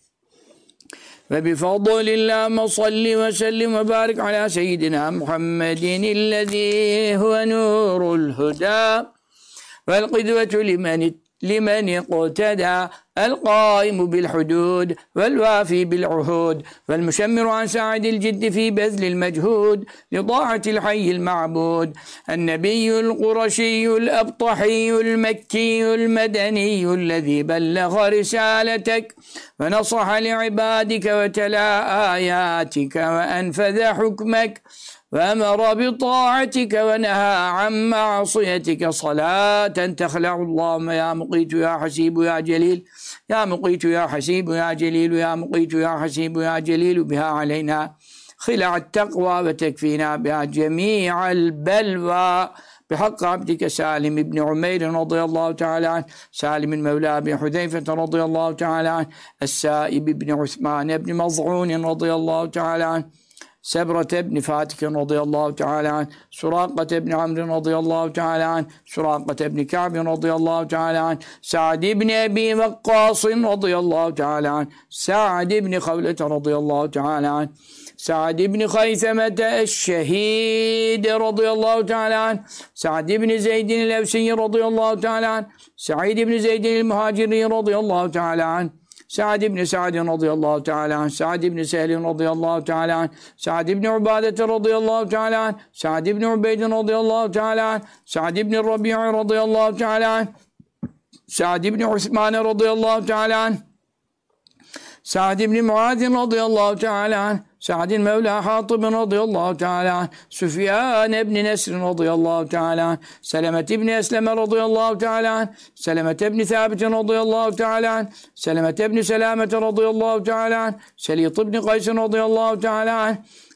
وبفضل الله صل وسلم وبارك على سيدنا محمد الذي هو نور الهدى والقدوة لمن اقتدى القائم بالحدود والوافي بالعهود والمشمر عن ساعد الجد في بذل المجهود لطاعة الحي المعبود النبي القرشي الأبطحي المكي المدني الذي بلغ رسالتك ونصح لعبادك وتلا آياتك وأنفذ حكمك وأمر بطاعتك ونهى عن معصيتك صلاة تخلع اللهم يا مقيت يا حسيب يا جليل يا مقيت يا حسيب يا جليل يا مقيت يا حسيب يا جليل بها علينا خلع التقوى وتكفينا بها جميع البلوى بحق عبدك سالم بن عمير رضي الله تعالى عنه سالم المولى بن حذيفة رضي الله تعالى عنه السائب بن عثمان بن مضعون رضي الله تعالى عنه سبرة بن فاتك رضي الله تعالى عنه سراقة بن عمرو رضي الله تعالى عنه سراقة بن كعب رضي الله تعالى عنه سعد بن أبي وقاص رضي الله تعالى عنه سعد بن خولة رضي الله تعالى عنه سعد بن خيثمة الشهيد رضي الله تعالى عنه سعد بن زيد الأوسي رضي الله تعالى عنه سعيد بن زيد المهاجري رضي الله تعالى عنه سعد بن سعد رضي الله تعالى عنه سعد بن سهل رضي الله تعالى عنه سعد بن عبادة رضي الله تعالى عنه سعد بن عبيد رضي الله تعالى عنه سعد بن الربيع رضي الله تعالى عنه سعد بن عثمان رضي الله تعالى عنه سعد بن معاذ رضي الله تعالى عنه سعد مولى حاطب رضي الله تعالى عنه سفيان بن نسر رضي الله تعالى عنه سلمة بن أسلم رضي الله تعالى عنه سلمة بن ثابت رضي الله تعالى عنه سلمة بن سلامة رضي الله تعالى عنه سليط بن قيس رضي الله تعالى عنه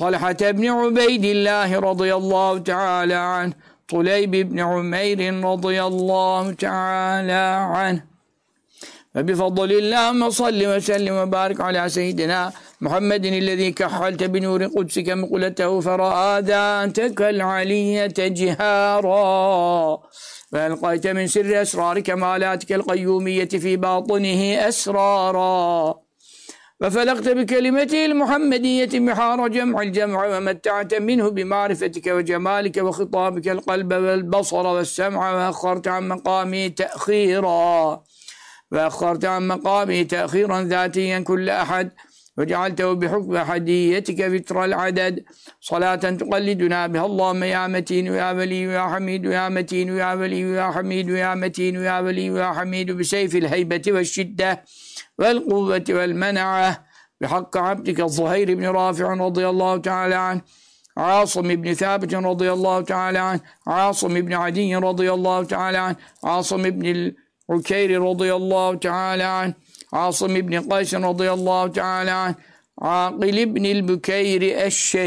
طلحة بن عبيد الله رضي الله تعالى عنه طليب بن عمير رضي الله تعالى عنه. فبفضل اللهم صل وسلم وبارك على سيدنا محمد الذي كحلت بنور قدسك مقلته فرأى ذاتك العلية جهارا فألقيت من سر أسرار كمالاتك القيومية في باطنه أسرارا ففلقت بكلمته المحمدية بحار جمع الجمع ومتعت منه بمعرفتك وجمالك وخطابك القلب والبصر والسمع وأخرت عن مقامه تأخيرا ذاتيا كل أحد وجعلته بحكم أحديتك فتر العدد صلاة تقلدنا بها اللهم يا متين يا ولي يا حميد يا متين يا ولي يا حميد يا متين يا ولي يا حميد بسيف الهيبة والشدة والقوة والمنعة بحق عبدك الظهير بن رافع رضي الله تعالى عنه عاصم بن ثابت رضي الله تعالى عنه عاصم بن عدي رضي الله تعالى عنه عاصم بن العكير رضي الله تعالى عنه عاصم بن قيس رضي الله تعالى عنه عاقل بن البكير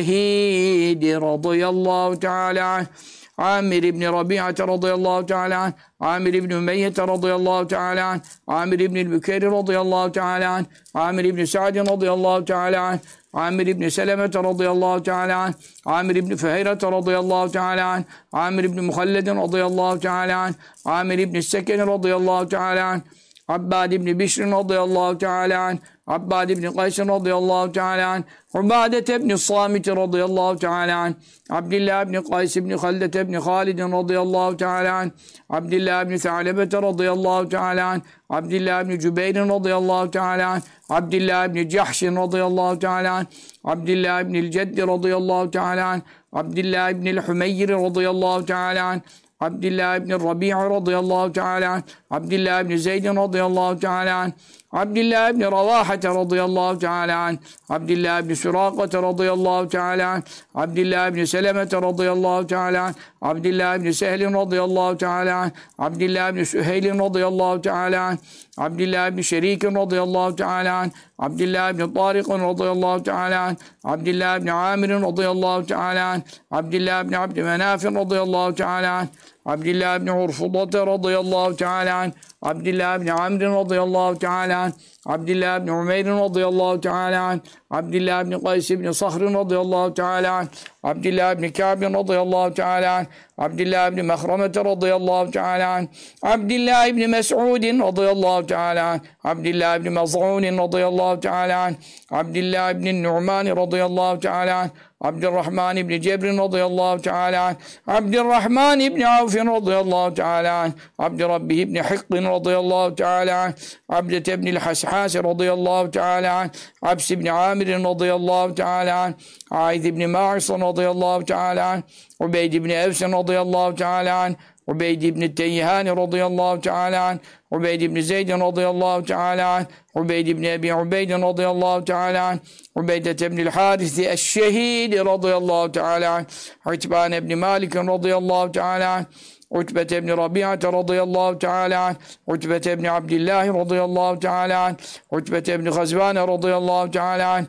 الشهيد رضي الله تعالى عنه عامر بن ربيعة رضي الله تعالى عنه عامر بن أمية رضي الله تعالى عنه عامر بن البكير رضي الله تعالى عنه عامر بن سعد رضي الله تعالى عنه عامر بن سلمة رضي الله تعالى عنه عامر بن فهيرة رضي الله تعالى عنه عامر بن مخلد رضي الله تعالى عنه عامر بن السكن رضي الله تعالى عنه عباد بن بشر رضي الله تعالى عنه عباد بن قيس رضي الله تعالى عنه عبادة بن الصامت رضي الله تعالى عنه عبد الله بن قيس بن خلدة بن خالد رضي الله تعالى عنه عبد الله بن ثعلبة رضي الله تعالى عنه عبد الله بن جبير رضي الله تعالى عنه عبد الله بن جحش رضي الله تعالى عنه عبد الله بن الجد رضي الله تعالى عنه عبد الله بن الحمير رضي الله تعالى عنه عبد الله بن الربيع رضي الله تعالى عنه عبد الله بن زيد رضي الله تعالى عنه عبد الله بن رواحة رضي الله تعالى عنه عبد الله بن سراقة رضي الله تعالى عنه عبد الله بن سلمة رضي الله تعالى عنه عبد الله بن سهل رضي الله تعالى عنه عبد الله بن سهيل رضي الله تعالى عنه عبد الله بن شريك رضي الله تعالى عنه عبد الله بن طارق رضي الله تعالى عنه عبد الله بن عامر رضي الله تعالى عنه عبد الله بن عبد مناف رضي الله تعالى عنه عبد الله بن عرفضة رضي الله تعالى عنه عبد الله بن عمرو رضي الله تعالى عنه عبد الله بن عمير رضي الله تعالى عنه عبد الله بن قيس بن صخر رضي الله تعالى عنه عبد الله بن كعب رضي الله تعالى عنه عبد الله بن مخرمة رضي الله تعالى عنه عبد الله بن مسعود رضي الله تعالى عنه عبد الله بن مظعون رضي الله تعالى عنه عبد الله بن النعمان رضي الله تعالى عنه عبد الرحمن بن جبر رضي الله تعالى عنه عبد الرحمن بن عوف رضي الله تعالى عنه عبد ربه بن حق رضي الله تعالى عنه عبدة بن الحسحاس رضي الله تعالى عنه عبس بن عامر رضي الله تعالى عنه عايذ بن ماعص رضي الله تعالى عنه عبيد بن أوس رضي الله تعالى عنه عبيد بن التيهان رضي الله تعالى عنه عبيد بن زيد رضي الله تعالى عنه عبيد بن أبي عبيد رضي الله تعالى عنه عبيدة بن الحارث الشهيد رضي الله تعالى عنه عتبان بن مالك رضي الله تعالى عنه عتبة بن ربيعة رضي الله تعالى عنه عتبة بن عبد الله رضي الله تعالى عنه عتبة بن غزوان رضي الله تعالى عنه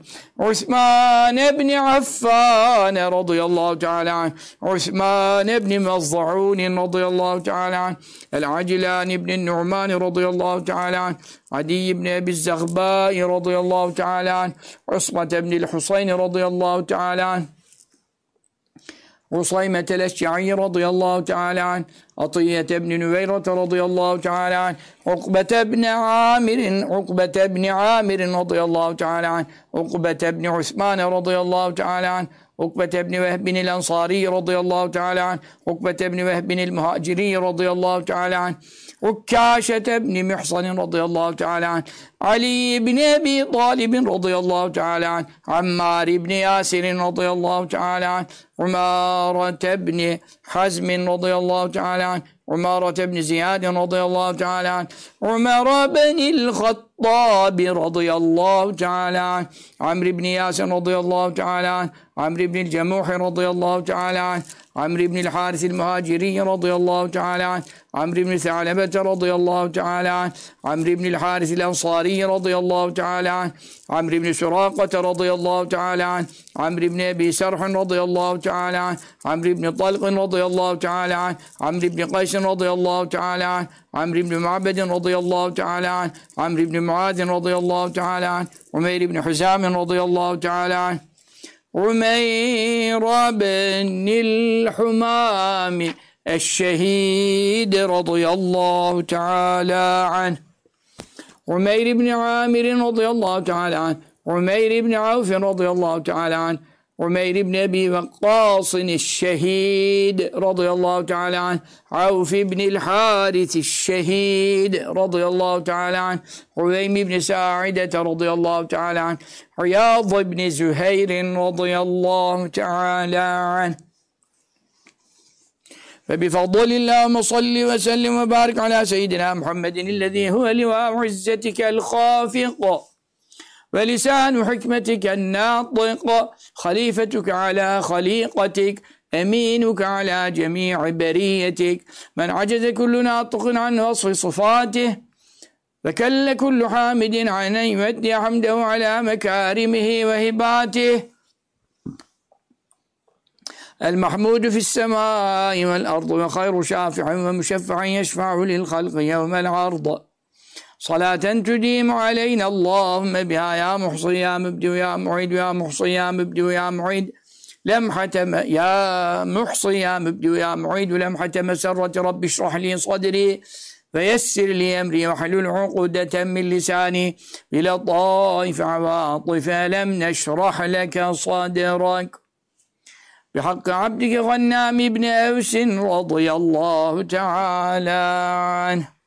عثمان بن عفان رضي الله تعالى عنه عثمان بن مظعون رضي الله تعالى عنه العجلان بن النعمان رضي الله تعالى عنه عدي بن أبي الزغباء رضي الله تعالى عنه عصمة بن الحسين رضي الله تعالى عنه عصيمة الأشجعي رضي الله تعالى عنه عطية بن نويرة رضي الله تعالى عنه عقبة بن عامر رضي الله تعالى عنه عقبة بن عثمان رضي الله تعالى عنه عقبة بن وهب الأنصاري رضي الله تعالى عنه عقبة بن وهب المهاجري رضي الله تعالى عنه عكاشة بن محصن رضي الله تعالى عنه علي بن أبي طالب رضي الله تعالى عنه عمار بن ياسر رضي الله تعالى عنه عمارة بن حزم رضي الله تعالى عنه عمارة بن زياد رضي الله تعالى عنه عمر بن الخطاب رضي الله تعالى عنه عمرو بن ياسر رضي الله تعالى عنه عمرو بن الجموح رضي الله تعالى عنه عمرو بن الحارث المهاجري رضي الله تعالى عنه عمرو بن ثعلبة رضي الله تعالى عنه عمرو بن الحارث الأنصاري رضي الله تعالى عنه عمرو بن سراقة رضي الله تعالى عنه عمرو بن أبي سرح رضي الله تعالى عنه عمرو بن طلق رضي الله تعالى عنه عمرو بن قيس رضي الله تعالى عنه عمرو بن معبد رضي الله تعالى عنه عمرو بن معاذ رضي الله تعالى عنه عمير بن حزام رضي الله تعالى عنه عمير بن الحمام الشهيد رضي الله تعالى عنه عمير بن عامر رضي الله تعالى عنه عمير بن عوف رضي الله تعالى عنه عمير بن أبي وقاص الشهيد رضي الله تعالى عنه عوف بن الحارث الشهيد رضي الله تعالى عنه حويم بن ساعدة رضي الله تعالى عنه عياض بن زهير رضي الله تعالى عنه فبفضل اللهم صل وسلم وبارك على سيدنا محمد الذي هو لواء عزتك الخافق ولسان حكمتك الناطق خليفتك على خليقتك أمينك على جميع بريتك من عجز كل ناطق عن وصف صفاته فكل كل حامد عن أن يؤدي حمده على مكارمه وهباته المحمود في السماء والأرض وخير شافع ومشفع يشفع للخلق يوم العرض صلاة تديم علينا اللهم بها يا محصي يا مبدي يا معيد يا محصي يا مبدي يا معيد لمحة يا محصي يا مبدي يا معيد لمحة مسرة رب اشرح لي صدري فيسر لي أمري واحلل عقدة من لساني بلطائف عواطف لم نشرح لك صدرك بحق عبدك غنام بن أوس رضي الله تعالى عنه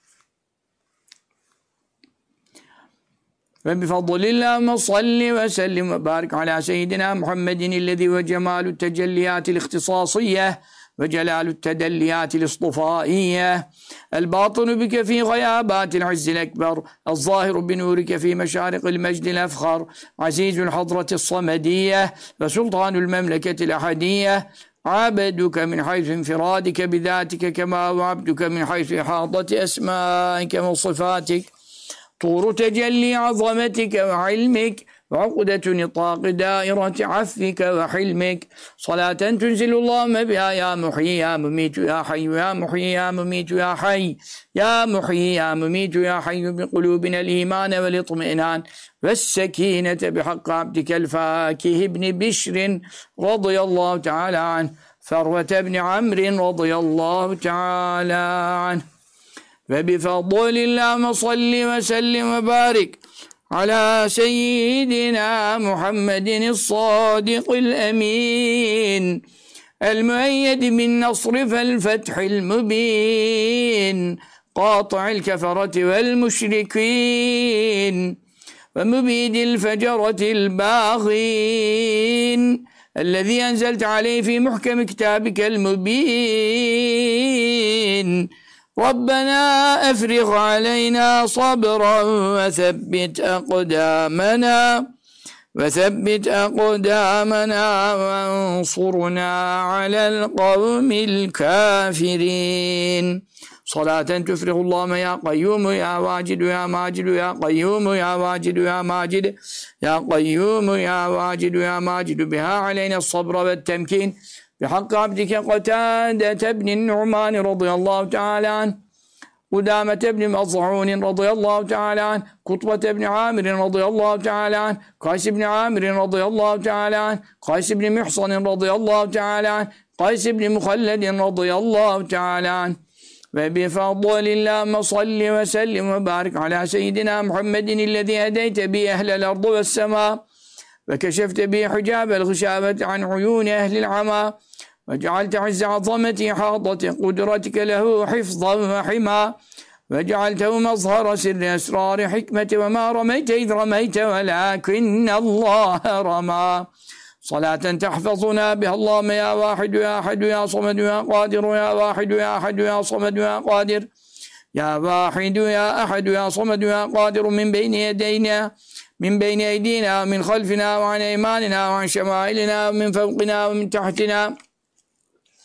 فبفضل اللهم صل وسلم وبارك على سيدنا محمد الذي وجمال التجليات الاختصاصية وجلال التدليات الاصطفائية الباطن بك في غيابات العز الأكبر الظاهر بنورك في مشارق المجد الأفخر عزيز الحضرة الصمدية وسلطان المملكة الأحدية عبدك من حيث انفرادك بذاتك كما وعبدك من حيث إحاطة أسمائك وصفاتك طور تجلي عظمتك وعلمك وعقدة نطاق دائرة عفك وحلمك صلاة تنزل اللهم بها يا محيي يا مميت يا حي يا محيي يا مميت يا حي يا محيي يا مميت يا حي بقلوبنا الإيمان والاطمئنان والسكينة بحق عبدك الفاكه بن بشر رضي الله تعالى عنه ثروة بن عمرو رضي الله تعالى عنه فبفضل اللهم صل وسلم وبارك على سيدنا محمد الصادق الأمين المؤيد بالنصر فالفتح المبين قاطع الكفرة والمشركين ومبيد الفجرة الباغين الذي أنزلت عليه في محكم كتابك المبين ربنا أفرغ علينا صبرا وثبت أقدامنا وانصرنا على القوم الكافرين صلاة تفرغ اللهم يا قيوم يا واجد يا ماجد يا قيوم يا واجد يا ماجد يا قيوم يا واجد يا ماجد بها علينا الصبر والتمكين بحق عبدك قتادة بن النعمان رضي الله تعالى عنه قدامة بن مظعون رضي الله تعالى عنه قطبة بن عامر رضي الله تعالى عنه قيس بن عامر رضي الله تعالى عنه قيس بن محصن رضي الله تعالى عنه قيس بن مخلد رضي الله تعالى عنه وبفضل اللهم صل وسلم وبارك على سيدنا محمد الذي هديت به أهل الأرض والسماء وكشفت به حجاب الغشاوة عن عيون أهل العمى وجعلت عز عظمة إحاطة قدرتك له حفظا وحما وجعلته مظهر سر أسرار حكمة وما رميت إذ رميت ولكن الله رمى صلاة تحفظنا بها اللهم يا واحد يا أحد يا صمد يا قادر يا واحد يا أحد يا صمد يا قادر يا واحد يا أحد يا صمد يا قادر من بين يدينا من بين أيدينا ومن خلفنا وعن أيماننا وعن شمائلنا ومن فوقنا ومن تحتنا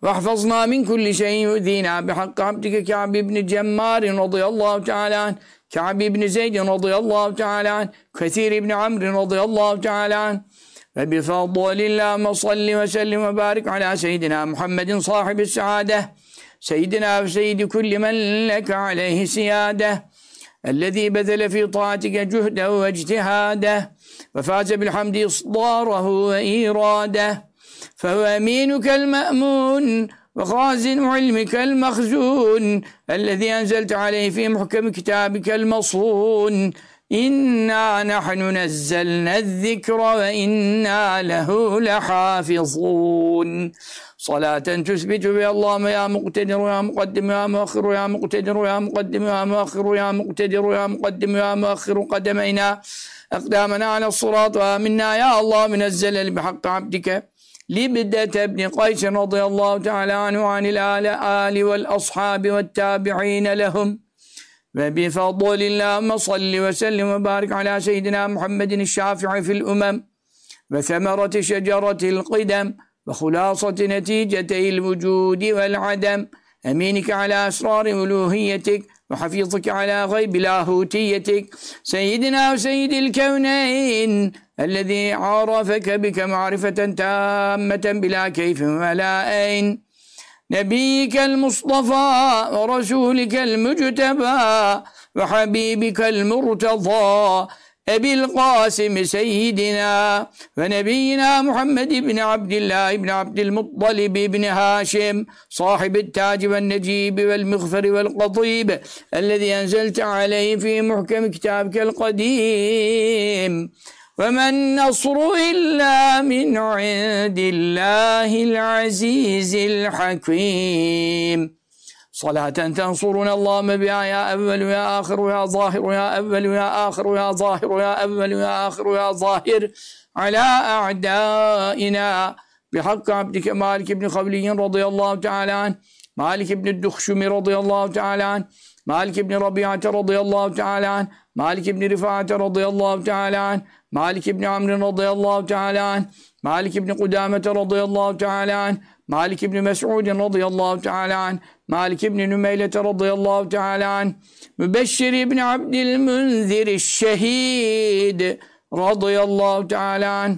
واحفظنا من كل شيء يؤذينا بحق عبدك كعب بن جمار رضي الله تعالى عنه، كعب بن زيد رضي الله تعالى عنه، كثير بن عمرو رضي الله تعالى عنه. فبفضل الله صل وسلم وبارك على سيدنا محمد صاحب السعادة، سيدنا وسيد كل من لك عليه سيادة، الذي بذل في طاعتك جهده واجتهاده وفاز بالحمد إصداره وإيراده، فهو أمينك المأمون وخازن علمك المخزون، الذي أنزلت عليه في محكم كتابك المصون. إنا نحن نزلنا الذكر وإنا له لحافظون. صلاة تثبت بها اللهم يا مقتدر يا مقدم يا مؤخر يا مقتدر يا مقدم يا مؤخر يا مقتدر يا مقدم يا مؤخر قدمينا أقدامنا على الصراط وآمنا يا الله منزل بحق عبدك لبدة بن قيس رضي الله تعالى عنه وعن الآل والأصحاب والتابعين لهم. وبفضل اللهم صل وسلم وبارك على سيدنا محمد الشافع في الأمم وثمرة شجرة القدم وخلاصة نتيجتي الوجود والعدم، أمينك على أسرار ألوهيتك وحفيظك على غيب لاهوتيتك، سيدنا وسيد الكونين الذي عرفك بك معرفة تامة بلا كيف ولا أين، نبيك المصطفى ورسولك المجتبى وحبيبك المرتضى، أبي القاسم سيدنا ونبينا محمد بن عبد الله بن عبد المطلب بن هاشم صاحب التاج والنجيب والمغفر والقطيب، الذي أنزلت عليه في محكم كتابك القديم. وما النصر إلا من عند الله العزيز الحكيم. صلاة تنصرنا اللهم بها يا أول يا آخر يا ظاهر يا أول يا آخر يا ظاهر يا أول يا آخر يا ظاهر على أعدائنا، بحق عبدك مالك بن خولي رضي الله تعالى عنه، مالك بن الدخشم رضي الله تعالى عنه، مالك بن ربيعة رضي الله تعالى عنه، مالك بن رفاعة رضي الله تعالى عنه، مالك بن عمرو رضي الله تعالى عنه، مالك بن قدامة رضي الله تعالى عنه، مالك بن مسعود رضي الله تعالى عنه، مالك بن نميلة رضي الله تعالى عنه، مبشر بن عبد المنذر الشهيد رضي الله تعالى عنه،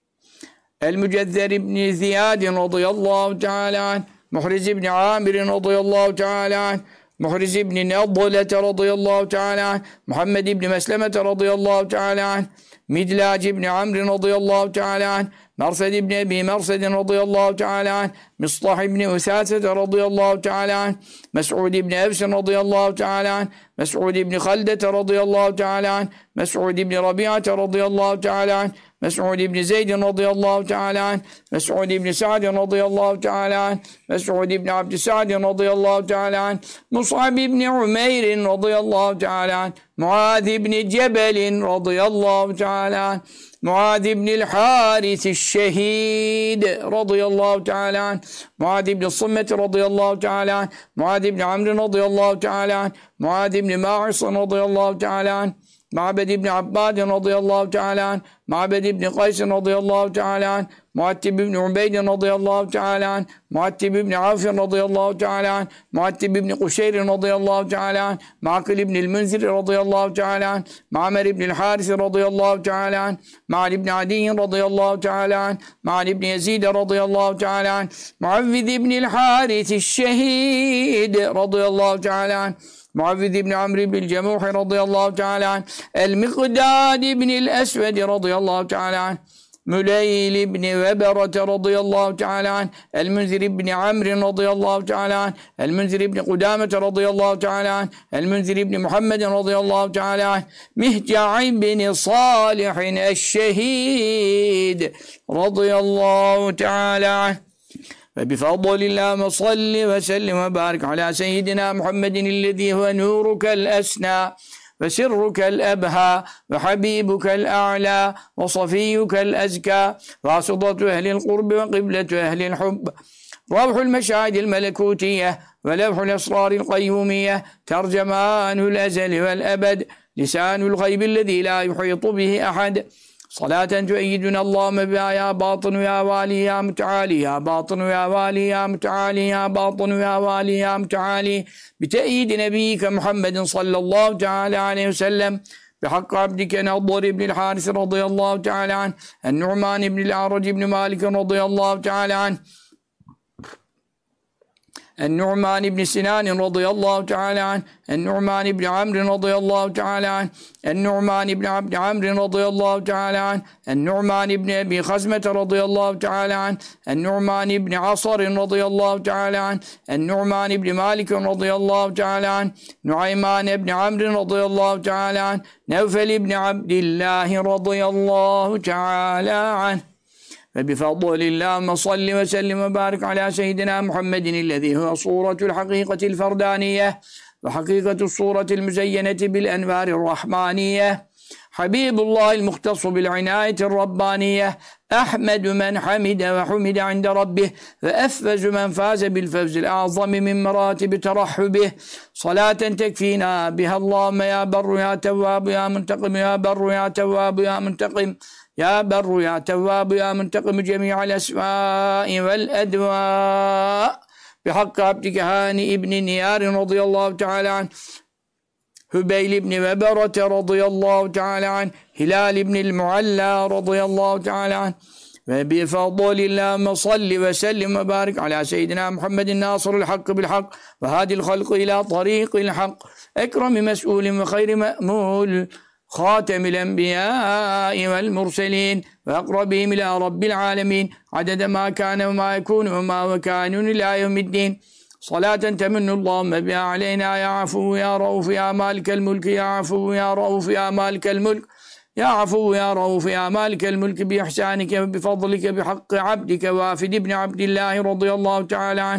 المجذر بن زياد رضي الله تعالى عنه، محرز بن عامر رضي الله تعالى عنه، محرز بن نضلة رضي الله تعالى عنه، محمد بن مسلمة رضي الله تعالى عنه، مدلاج بن عمرو رضي الله تعالى عنه، مرثد بن أبي مرثد رضي الله تعالى عنه، مصطح بن أثاثة رضي الله تعالى عنه، مسعود بن أبس رضي الله تعالى عنه، مسعود بن خلدة رضي الله تعالى عنه، مسعود بن ربيعة رضي الله تعالى عنه، مسعود بن زيد رضي الله تعالى عنه، مسعود بن سعد رضي الله تعالى عنه، مسعود بن عبد سعد رضي الله تعالى عنه، مصعب بن عمير رضي الله تعالى عنه، معاذ بن جبل رضي الله تعالى عنه، معاذ بن الحارث الشهيد رضي الله تعالى عنه، معاذ بن الصمة رضي الله تعالى عنه، معاذ بن عمرو رضي الله تعالى عنه، معاذ بن ماعص رضي الله تعالى عنه، معبد بن عباد رضي الله تعالى عنه، معبد بن قيس رضي الله تعالى عنه، معتب بن عبيد رضي الله تعالى عنه، معتب بن عوف رضي الله تعالى عنه، معتب بن قشير رضي الله تعالى عنه، معقل بن المنذر رضي الله تعالى عنه، معمر بن الحارث رضي الله تعالى عنه، معن بن عدي رضي الله تعالى عنه، معن بن يزيد رضي الله تعالى عنه، معوذ بن الحارث الشهيد رضي الله تعالى عنه، معوذ بن عمرو بن الجموح رضي الله تعالى عنه، المقداد بن الأسود رضي الله تعالى عنه، مليل بن وبرة رضي الله تعالى عنه، المنذر بن عمرو رضي الله تعالى عنه، المنذر بن قدامة رضي الله تعالى عنه، المنذر بن محمد رضي الله تعالى عنه، مهجع بن صالح الشهيد رضي الله تعالى عنه. فبفضل الله صل وسلم وبارك على سيدنا محمد الذي هو نورك الأسنى وسرك الأبهى وحبيبك الأعلى وصفيك الأزكى واسطة أهل القرب وقبلة أهل الحب، روح المشاهد الملكوتية ولوح الأسرار القيومية، ترجمان الأزل والأبد، لسان الغيب الذي لا يحيط به أحد، Salaten tüeyyidüne Allahümme biha ya batını ya vali ya müteali ya batını ya vali ya müteali ya batını ya vali ya müteali bite'yidi nebiyyike Muhammedin sallallahu teala aleyhi ve sellem بحق عبدك نضر بن الحارث رضي الله تعالى عنه النعمان بن الأعرج بن مالك رضي الله تعالى عنه النعمان بن سنان رضي الله تعالى عنه النعمان بن عمرو رضي الله تعالى عنه النعمان بن عبد عمرو رضي الله تعالى عنه النعمان بن أبي خزمة رضي الله تعالى عنه النعمان بن عصر رضي الله تعالى عنه النعمان بن مالك رضي الله تعالى عنه نعيمان بن عمرو رضي الله تعالى عنه نوفل بن عبد الله رضي الله تعالى عنه فبفضل اللهم صل وسلم وبارك على سيدنا محمد الذي هو صورة الحقيقة الفردانية وحقيقة الصورة المزينة بالأنوار الرحمانية حبيب الله المختص بالعناية الربانية أحمد من حمد وحمد عند ربه وأفز من فاز بالفوز الأعظم من مراتب ترحبه صلاة تكفينا بها اللهم يا بر يا تواب يا منتقم يا بر يا تواب يا منتقم يا بر يا تواب يا منتقم جميع الأسماء والأدواء بحق عبدك هاني ابن نيار رضي الله تعالى عنه هبيل بن وبرة رضي الله تعالى عنه هلال بن المعلى رضي الله تعالى عنه وبفضل اللهم صل وسلم وبارك على سيدنا محمد الناصر الحق بالحق وهادي الخلق إلى طريق الحق أكرم مسؤول وخير مأمول خاتم الأنبياء والمرسلين وأقربهم إلى رب العالمين عدد ما كان وما يكون وما وكان إلى يوم الدين صلاة تمن اللهم بها علينا يا عفو يا رؤوف يا مالك الملك يا عفو يا رؤوف يا مالك الملك يا عفو يا رؤوف يا مالك الملك بإحسانك وبفضلك بحق عبدك وافد بن عبد الله رضي الله تعالى عنه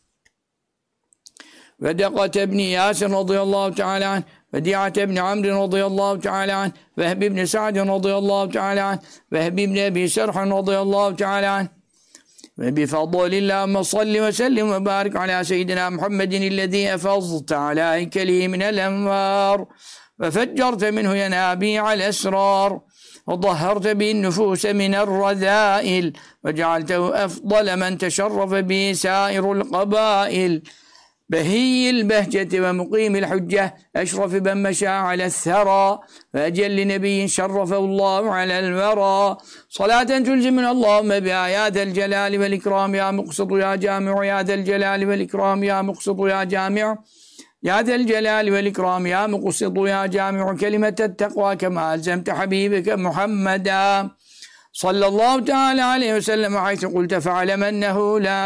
ودقة بن ياسر رضي الله تعالى عنه وديعة بن عمرو رضي الله تعالى عنه وهب بن سعد رضي الله تعالى عنه وهب بن أبي سرح رضي الله تعالى عنه وبفضل اللهم صل وسلم وبارك على سيدنا محمد الذي أفضت على هيكله من الأنوار وفجرت منه ينابيع الأسرار وطهرت به النفوس من الرذائل وجعلته أفضل من تشرف به سائر القبائل بهي البهجة ومقيم الحجة أشرف من مشى على الثرى وأجل نبي شرفه الله على الورى صلاة تلزمنا اللهم بآيات الجلال والإكرام يا مقسط يا جامع يا ذا الجلال والإكرام يا مقسط يا جامع يا ذا الجلال والإكرام يا مقسط يا جامع كلمة التقوى كما ألزمت حبيبك محمدا صلى الله تعالى عليه وسلم حيث قلت فاعلم أنه لا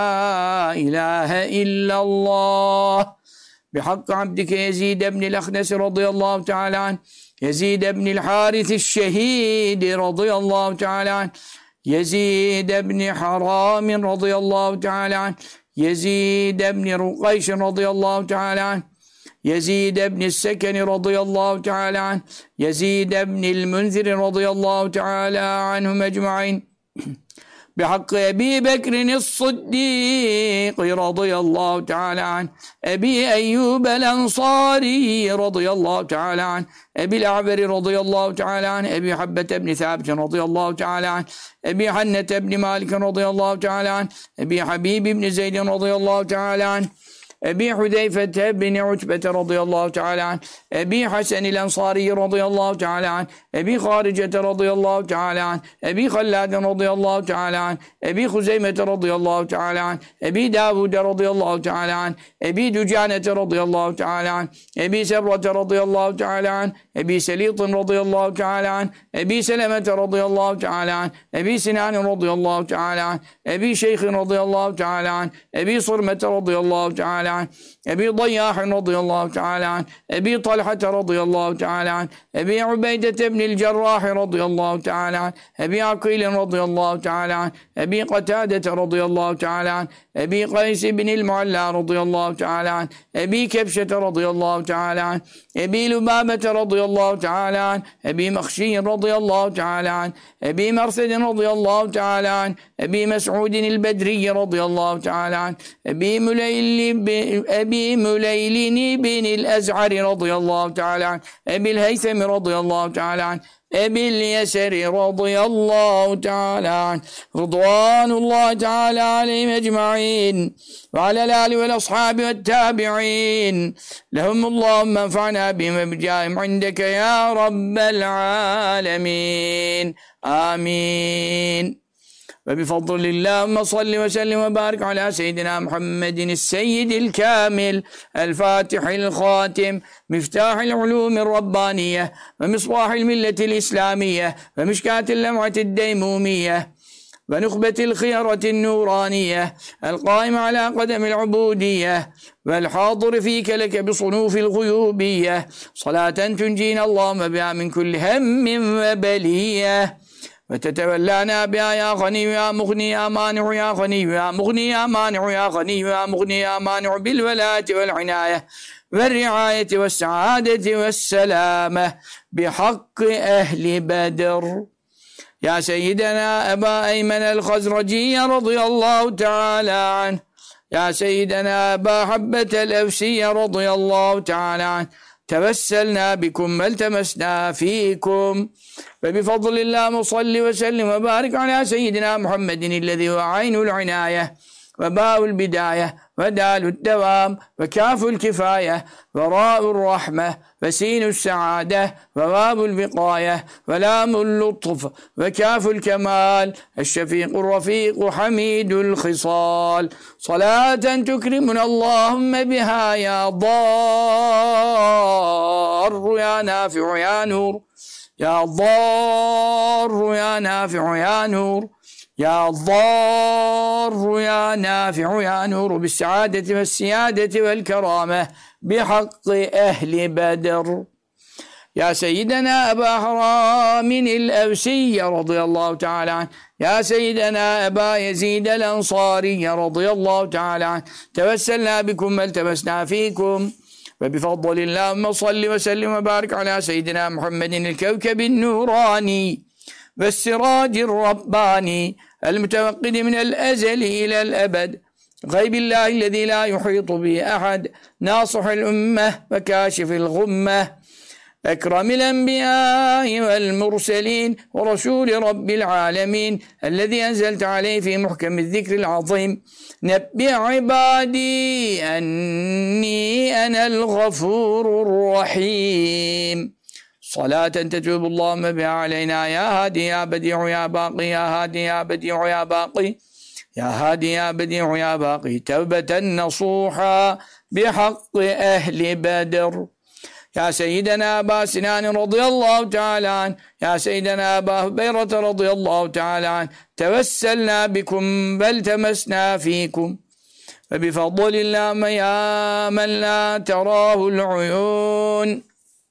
إله إلا الله بحق عبدك يزيد بن الأخنس رضي الله تعالى عنه يزيد بن الحارث الشهيد رضي الله تعالى عنه يزيد بن حرام رضي الله تعالى عنه يزيد بن رقيش رضي الله تعالى عنه يزيد بن السكن رضي الله تعالى عنه يزيد بن المنذر رضي الله تعالى عنهم أجمعين بحق أبي بكر الصديق رضي الله تعالى عنه أبي أيوب الأنصاري رضي الله تعالى عنه أبي الأعبر رضي الله تعالى عنه أبي حبة بن ثابت رضي الله تعالى عنه أبي حنة بن مالك رضي الله تعالى عنه أبي حبيب بن زيد رضي الله تعالى عنه أبي حذيفة بن عتبة رضي الله تعالى عنه أبي حسن الأنصاري رضي الله تعالى عنه أبي خارجة رضي الله تعالى عنه أبي خلاد رضي الله تعالى عنه أبي خزيمة رضي الله تعالى عنه أبي داود رضي الله تعالى عنه أبي دجانة رضي الله تعالى عنه أبي سبرة رضي الله تعالى عنه أبي سليط رضي الله تعالى عنه أبي سلمة رضي الله تعالى عنه أبي سنان رضي الله تعالى عنه أبي شيخ رضي الله تعالى عنه أبي صرمة رضي الله تعالى عنه أبي ضياح رضي الله تعالى عنه أبي طلحة رضي الله تعالى عنه أبي عبيدة بن الجراح رضي الله تعالى عنه أبي عقيل رضي الله تعالى عنه أبي قتادة رضي الله تعالى عنه أبي قيس بن المعلى رضي الله تعالى عنه أبي كبشة رضي الله تعالى عنه أبي لبابة رضي الله تعالى عنه أبي مخشي رضي الله تعالى عنه أبي مرثد رضي الله تعالى عنه أبي مسعود البدري رضي الله تعالى عنه أبي مليل بن أبي مليل بن الأزعر رضي الله تعالى عنه أبي الهيثم رضي الله تعالى عنه أبي اليسر رضي الله تعالى عنه رضوان الله تعالى عليهم أجمعين وعلى الآل والأصحاب والتابعين لهم اللهم انفعنا بهم بجاههم عندك يا رب العالمين آمين. وبفضل الله اللهم صل وسلم وبارك على سيدنا محمد السيد الكامل الفاتح الخاتم مفتاح العلوم الربانية ومصباح الملة الإسلامية ومشكاة اللمعة الديمومية ونخبة الخيرة النورانية القائم على قدم العبودية والحاضر فيك لك بصنوف الغيوبية صلاة تنجينا اللهم بها من كل هم وبلية وتتولانا بها يا غني يا مغني يا مانع يا غني يا مغني يا مانع يا غني يا مغني يا مانع بالولاية والعناية والرعاية والسعادة والسلامة بحق أهل بدر يا سيدنا أبا أيمن الخزرجي رضي الله تعالى عنه يا سيدنا أبا حبة الأوسي رضي الله تعالى عنه توسلنا بكم والتمسنا فيكم وبفضل الله صل وسلم وبارك على سيدنا محمد الذي هو عين العناية وباء البداية ودال الدوام وكاف الكفاية وراء الرحمة وسين السعادة وباب البقاية ولام اللطف وكاف الكمال الشفيق الرفيق حميد الخصال صلاة تكرمنا اللهم بها يا ضار يا نافع يا نور يا ضار يا نافع يا نور يا ضار يا نافع يا نور بالسعادة والسيادة والكرامة بحق أهل بدر يا سيدنا أبا حرام الأوسي رضي الله تعالى عنه يا سيدنا أبا يزيد الأنصاري رضي الله تعالى عنه توسلنا بكم والتمسنا فيكم وبفضل الله صل وسلم وبارك على سيدنا محمد الكوكب النوراني والسراج الرباني المتوقد من الأزل إلى الأبد غيب الله الذي لا يحيط به أحد ناصح الأمة وكاشف الغمة أكرم الأنبياء والمرسلين ورسول رب العالمين الذي أنزلت عليه في محكم الذكر العظيم نبئ عبادي أني أنا الغفور الرحيم صلاة تتوب اللهم بها علينا يا هادي يا بديع يا باقي يا هادي يا بديع يا باقي يا هادي يا بديع يا باقي توبة نصوحا بحق أهل بدر يا سيدنا أبا سنان رضي الله تعالى عنه يا سيدنا أبا هبيرة رضي الله تعالى عنه توسلنا بكم بل تمسنا فيكم فبفضل الله يا من لا تراه العيون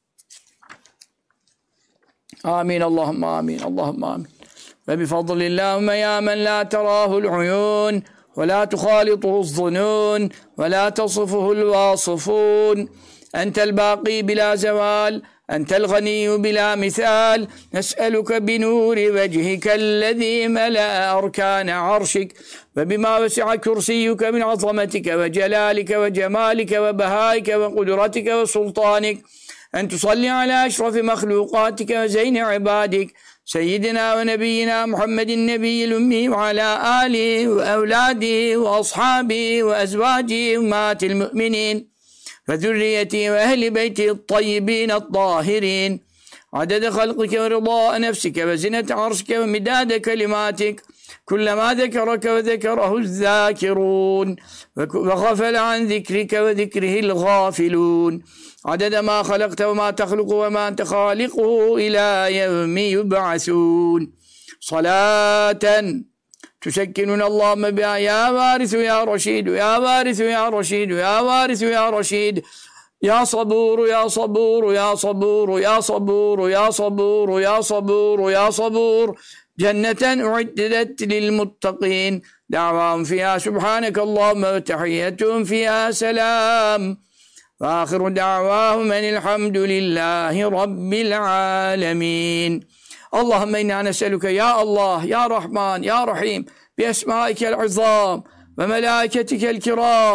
آمين اللهم آمين اللهم آمين فبفضل الله يا من لا تراه العيون ولا تخالطه الظنون ولا تصفه الواصفون أنت الباقي بلا زوال أنت الغني بلا مثال نسألك بنور وجهك الذي ملأ أركان عرشك وبما وسع كرسيك من عظمتك وجلالك وجمالك وبهائك وقدرتك وسلطانك أن تصلي على أشرف مخلوقاتك وزين عبادك سيدنا ونبينا محمد النبي الأمي وعلى آله وأولاده وأصحابه وأزواجه أمهات المؤمنين وذريته وأهل بيته الطيبين الطاهرين عدد خلقك ورضاء نفسك وزنة عرشك ومداد كلماتك كلما ذكرك وذكره الذاكرون وغفل عن ذكرك وذكره الغافلون عدد ما خلقت وما تخلق وما أنت خالقه إلى يوم يبعثون صلاة تسكننا اللهم بها يا وارث يا رشيد يا وارث يا رشيد يا وارث يا رشيد يا صبور يا صبور يا صبور يا صبور يا صبور يا صبور يا صبور جنة أعدت للمتقين دعواهم فيها سبحانك اللهم وتحيتهم فيها سلام وآخر دعواهم أن الحمد لله رب العالمين. اللهم إنا نسألك يا الله يا رحمن يا رحيم بأسمائك العظام وملائكتك الكرام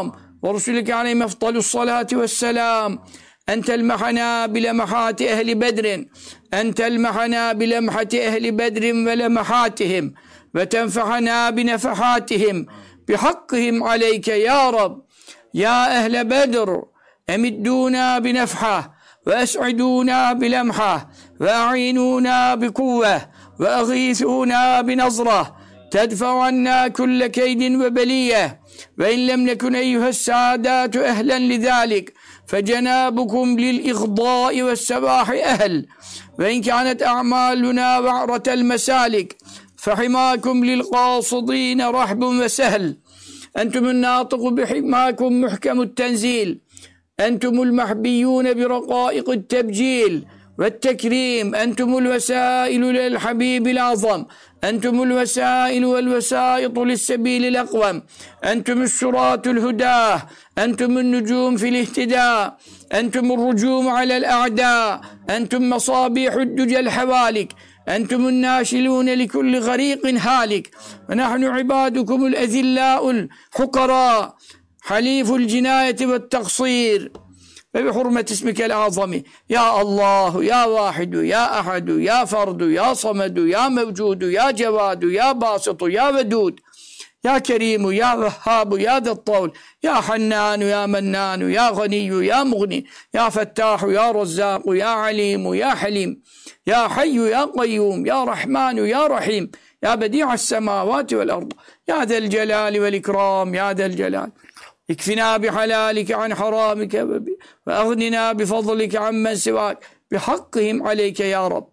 ورسلك عليهم أفضل الصلاة والسلام أن تلمحنا بلمحات أهل بدر، أن تلمحنا بلمحة أهل بدر ولمحاتهم، وتنفعنا بنفحاتهم بحقهم عليك يا رب. يا أهل بدر أمدونا بنفحة، وأسعدونا بلمحة، وأعينونا بقوة، وأغيثونا بنظرة تدفع عنا كل كيد وبلية. وإن لم نكن أيها السادات أهلا لذلك فجنابكم للإغضاء والسباح أهل، وإن كانت أعمالنا وعرة المسالك فحماكم للقاصدين رحب وسهل. أنتم الناطق بحكماكم محكم التنزيل، أنتم المحبيون برقائق التبجيل والتكريم، أنتم الوسائل للحبيب الأعظم، أنتم الوسائل والوسائط للسبيل الأقوم، أنتم السراة الهداه، أنتم النجوم في الاهتداء، أنتم الرجوم على الأعداء، أنتم مصابيح الدجى الحوالك، أنتم الناشلون لكل غريق هالك، ونحن عبادكم الأذلاء الحقراء حليف الجناية والتقصير. فبحرمة اسمك الأعظم يا الله يا واحد يا أحد يا فرد يا صمد يا موجود يا جواد يا باسط يا ودود يا كريم يا وهاب يا ذا الطول يا حنان يا منان يا غني يا مغني يا فتاح يا رزاق يا عليم يا حليم يا حي يا قيوم يا رحمن يا رحيم يا بديع السماوات والأرض يا ذا الجلال والإكرام يا ذا الجلال. اكفنا بحلالك عن حرامك وأغننا بفضلك عمن سواك بحقهم عليك يا رب.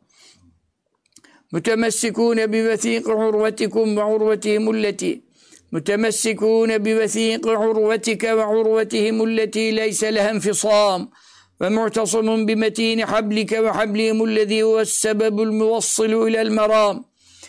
متمسكون بوثيق عروتكم وعروتهم التي متمسكون بوثيق عروتك وعروتهم التي ليس لها انفصام، ومعتصم بمتين حبلك وحبلهم الذي هو السبب الموصل إلى المرام.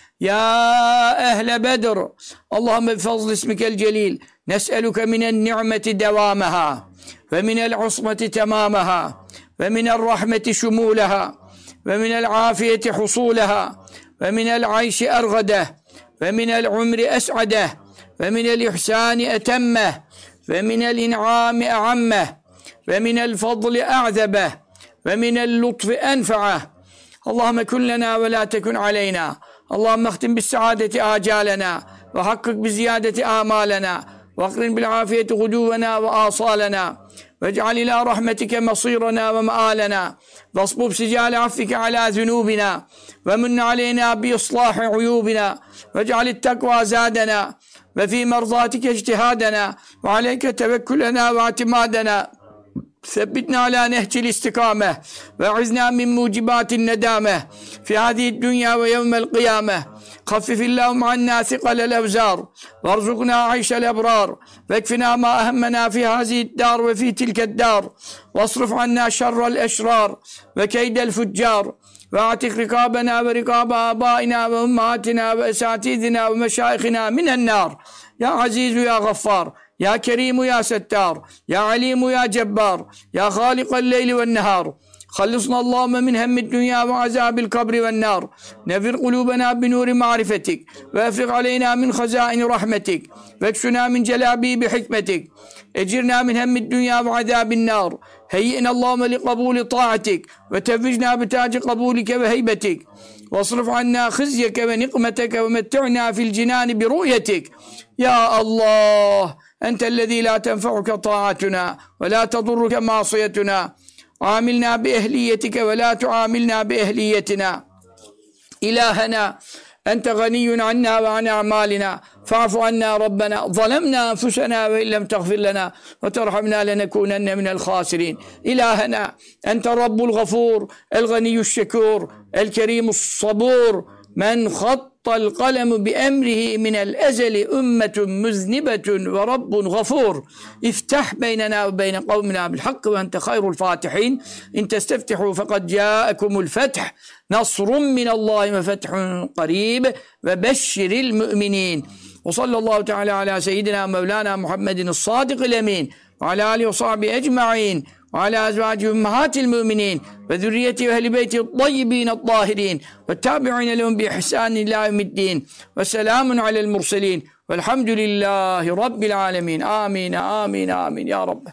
يا أهل بدر اللهم بفضل اسمك الجليل نسألك من النعمة دوامها، ومن العصمة تمامها، ومن الرحمة شمولها، ومن العافية حصولها، ومن العيش أرغده، ومن العمر أسعده، ومن الإحسان أتمه، ومن الإنعام أعمه، ومن الفضل أعذبه، ومن اللطف أنفعه. اللهم كن لنا ولا تكن علينا، اللهم اختم بالسعادة آجالنا، وحقق بزيادة آمالنا، واقرن بالعافية غدونا وآصالنا، واجعل إلى رحمتك مصيرنا ومآلنا، واصبب سجال عفك على ذنوبنا، ومن علينا بإصلاح عيوبنا، واجعل التقوى زادنا، وفي مرضاتك اجتهادنا، وعليك توكلنا واعتمادنا. ثبتنا على نهج الاستقامة، وأعذنا من موجبات الندامة في هذه الدنيا ويوم القيامة. خفف اللهم عنا ثقل الأوزار، وارزقنا عيش الأبرار، واكفنا ما أهمنا في هذه الدار وفي تلك الدار، واصرف عنا شر الأشرار وكيد الفجار، واعتق رقابنا ورقاب آبائنا وأمهاتنا وأساتذتنا ومشايخنا من النار. يا عزيز يا غفار، يا كريم يا ستار، يا عليم يا جبار، يا خالق الليل والنهار، خلصنا اللهم من هم الدنيا وعذاب القبر والنار. نفر قلوبنا بنور معرفتك، وافرغ علينا من خزائن رحمتك، واكشنا من جلابيب حكمتك، اجرنا من هم الدنيا وعذاب النار. هيئنا اللهم لقبول طاعتك، وتفجنا بتاج قبولك وهيبتك، واصرف عنا خزيك ونقمتك، ومتعنا في الجنان برؤيتك. يا الله أنت الذي لا تنفعك طاعتنا ولا تضرك معصيتنا، عاملنا بأهليتك ولا تعاملنا بأهليتنا. إلهنا أنت غني عنا وعن أعمالنا، فاعف عنا ربنا، ظلمنا أنفسنا وإن لم تغفر لنا وترحمنا لنكونن من الخاسرين. إلهنا أنت الرب الغفور الغني الشكور الكريم الصبور، من خط القلم بأمره من الأزل أمة مذنبة ورب غفور. افتح بيننا وبين قومنا بالحق وأنت خير الفاتحين. إن تستفتحوا فقد جاءكم الفتح، نصر من الله وفتح قريب، وبشر المؤمنين. وصلى الله تعالى على سيدنا مولانا محمد الصادق الأمين، وعلى آله وصحبه أجمعين، وعلى أزواج أمهات المؤمنين وذريته وأهل بيته الطيبين الطاهرين، والتابعين لهم بإحسان إلى يوم الدين. وسلام على المرسلين، Velhamdülillahi Rabbil alemin. Amin, amin, amin. Ya Rabbi.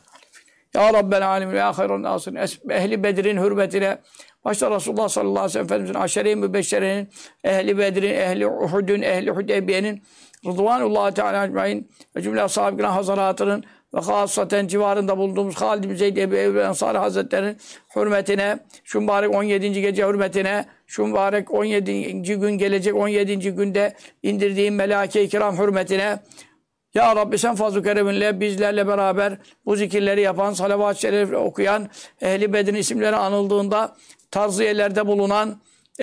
Ya Rabbel alemin. Ya hayran nasirin. Ehli Bedir'in hürmetine, başta Resulullah sallallahu aleyhi ve sellem Efendimizin aşere-i mübeşşerenin, ehli Bedir'in, ehli Uhud'un, ehli Hudeybiye'nin, Rıdvanullahi Teala ecmaîn ve cümle ashab-ı kiram hazaratının ve hasaten civarında bulunduğumuz Halid bin Zeyd Ebu Eyyub Ensari Hazretleri'nin hürmetine, şu mübarek 17. gece hürmetine, şu mübarek 17. gün gelecek 17. günde indirdiğim melaike-i kiram hürmetine, Ya Rabbi sen fazl-ı kereminle bizlerle beraber bu zikirleri yapan, salavat-ı şerif okuyan, Ehli Bedir'in isimleri anıldığında tarziyelerde bulunan,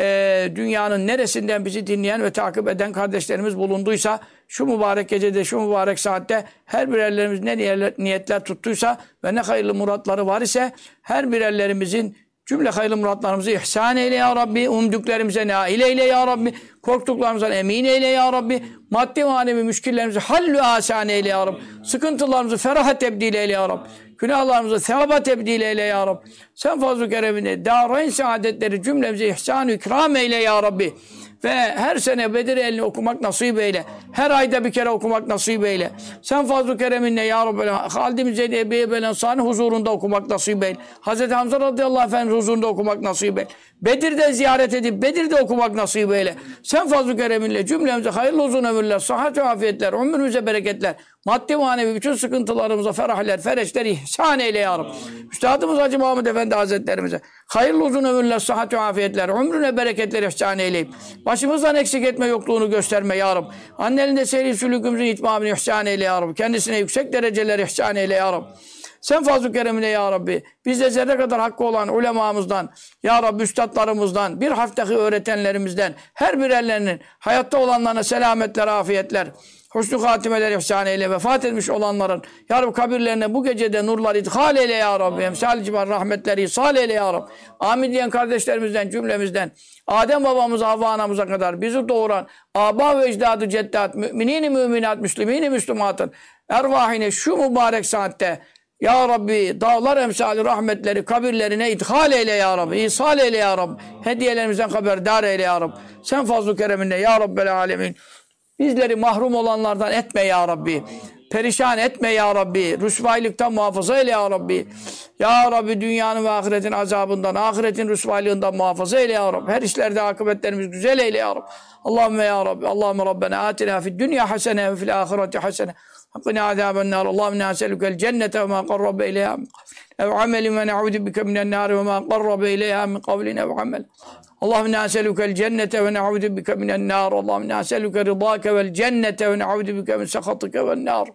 dünyanın neresinden bizi dinleyen ve takip eden kardeşlerimiz bulunduysa, şu mübarek gecede, şu mübarek saatte her birerlerimiz ne niyetler tuttuysa ve ne hayırlı muratları var ise her birerlerimizin cümle hayırlı muratlarımızı ihsan eyle ya Rabbi, umduklarımıza nail eyle ya Rabbi, korktuklarımızdan emin eyle ya Rabbi, maddi manevi müşkillerimizi hallü asan eyle ya Rabbi, sıkıntılarımızı feraha tebdil eyle ya Rabbi, günahlarımızı sevaba tebdil eyle ya Rabbi, sen fazl-ı keremine dâreyn saadetleri cümlemize ihsan-ı ikram eyle ya Rabbi. Ve her sene Bedir elini okumak nasip eyle. Her ayda bir kere okumak nasip eyle. Sen fazl-ı kereminle ya Rabbi, Halid bin Zeyd Ebu Eyyub Ensari huzurunda okumak nasip eyle. Hazreti Hamza radıyallahu anh Efendimiz huzurunda okumak nasip eyle. Bedir'de ziyaret edip Bedir'de okumak nasip eyle. Sen fazl-ı kereminle cümlemize hayırlı uzun ömürler, sıhhat ve afiyetler, ömrümüze bereketler, maddi manevi bütün sıkıntılarımıza ferahler, fereçler ihsan eyle ya Rabbi. Üstadımız Hacı Mahmud Efendi Hazretlerimize hayırlı uzun ömürler, sıhhat ve afiyetler, ömrüne bereketler ihsan eyleyip başımızdan eksik etme yokluğunu gösterme ya Rabbi. Annelinde seyri sülükümüzün itmamını ihsan eyle ya Rabbi. Kendisine yüksek dereceler ihsan eyle ya Rabbi. Sen fazl-ı keremine ya Rabbi. Bizde zerre kadar hakkı olan ulemamızdan, ya Rabbi üstadlarımızdan, bir harftaki öğretenlerimizden, her birerlerinin hayatta olanlarına selametler, afiyetler, husnü hatimeler ihsan eyle. Vefat etmiş olanların ya Rabbi kabirlerine bu gecede nurlar idhal eyle ya Rabbi. Emsal civar rahmetleri ihsal eyle ya Rabbi. Amin diyen kardeşlerimizden, cümlemizden, Adem babamıza, Havva anamıza kadar bizi doğuran âbâ ve ecdâd-ı ceddat, müminin-i müminat, müslümîn-i müslümatın ervahine şu mübarek saatte ya Rabbi dağlar emsali rahmetleri kabirlerine idhal eyle ya Rabbi. İhsal eyle ya Rabbi. Hediyelerimizden haberdar eyle ya Rabbi. Sen fazl-ı kereminle ya Rabbel alemin. Bizleri mahrum olanlardan etme ya Rabbi. Perişan etme ya Rabbi. Rüsvaylıktan muhafaza eyle ya Rabbi. Ya Rabbi dünyanın ve ahiretin azabından, ahiretin rüsvaylığından muhafaza eyle ya Rabbi. Her işlerde akıbetlerimiz güzel eyle ya Rabbi. Allahümme ya Rabbi. Allahümme Rabbena atina fid dünya hasene ve fil ahireti hasene. Hakkına azaben nar. Allahümme ne'aselükel cennete ve ma qarrabe ileyha min ev amelin ve ne'udu bike minen nar ve ma qarrabe ileyha min kavlin ev amel. Allahümme ne'aselükel cennete ve ne'udu bike minen nar. Allahümme ne'aselüke rıdâke vel cennete ve ne'udu bike min sekhatike vel nar.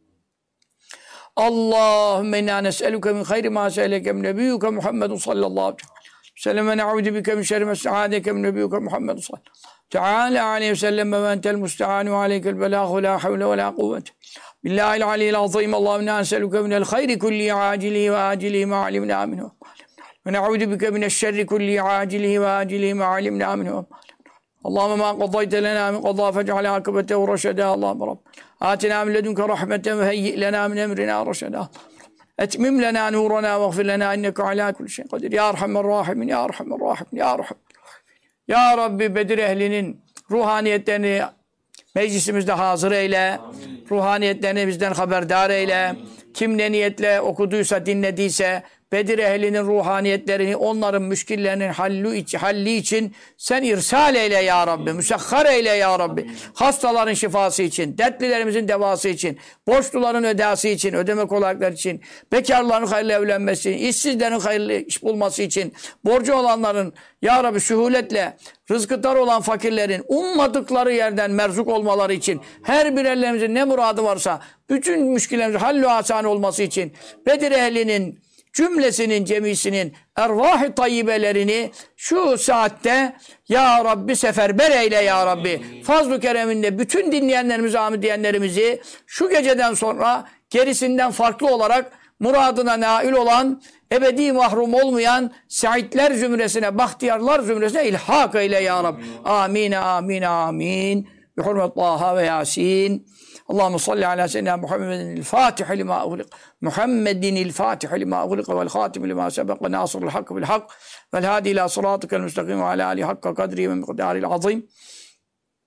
Allahümme inna nes'eluke min hayri ma se'eleke min nebiyyuke Muhammedun sallallahu aleyhi ve sellem ve ne'udu bike min şerri ma sta'adeke min nebiyyuke Muhammedun sallallahu aleyhi ve sellem ve entel musta'anu aleykel belâhu la havle ve la kuvvete billahil aliyyil azim. Allahümme inna nes'eluke minel hayri kulli acilihi ve acilihi ma alimna minhu ve ne'udu bike mineşşerri kulli acilihi ve acilihi ma alimna minhu. Allahümme ma qadayte lena min qadâ fec'al akıbetehu reşedâ. Allahümme Rabb atina min ledunke rahmeten ve heyyi lena min emrina reşedâ. Etmim lena nurana ve gfir lena inneke alâ kulli şeyin kadir. Ya Erhamer Rahimin, Ya Erhamer Rahimin, Ya Erhamer. Ya Rabbi Bedir ehlinin ruhaniyetlerini meclisimizde hazır eyle. Ruhaniyetlerini bizden haberdar eyle. Kim ne niyetle okuduysa, dinlediyse Bedir ehlinin ruhaniyetlerini, onların müşkillerinin halli için sen irsal eyle ya Rabbi. Müsahhar eyle ya Rabbi. Hastaların şifası için, dertlilerimizin devası için, borçluların ödası için, ödeme kolaylıkları için, bekarların hayırlı evlenmesi için, işsizlerin hayırlı iş bulması için, borcu olanların ya Rabbi sühuletle, rızkı dar olan fakirlerin ummadıkları yerden merzuk olmaları için, her birerlerimizin ne muradı varsa, bütün müşkillerimizin hallü asan olması için, Bedir ehlinin cümlesinin, cemisinin ervah-ı tayyibelerini şu saatte ya Rabbi seferber eyle ya Rabbi. Fazl-ı kereminle bütün dinleyenlerimizi, amin diyenlerimizi şu geceden sonra gerisinden farklı olarak muradına nail olan, ebedi mahrum olmayan saitler zümresine, bahtiyarlar zümresine ilhak eyle ya Rabbi. Amin, amin, amin. Bi hurmet Taha ve Yasin. Allahümme salli ala seyyidina Muhammedin il-Fatihi lima uğliq. Muhammedin il-Fatihi lima uğliq vel Khatimi lima sebek ve nasırul hak bil hak vel hadi ila sıratikel müstakim ve ala ali hakka kadri ve miqdaril azim.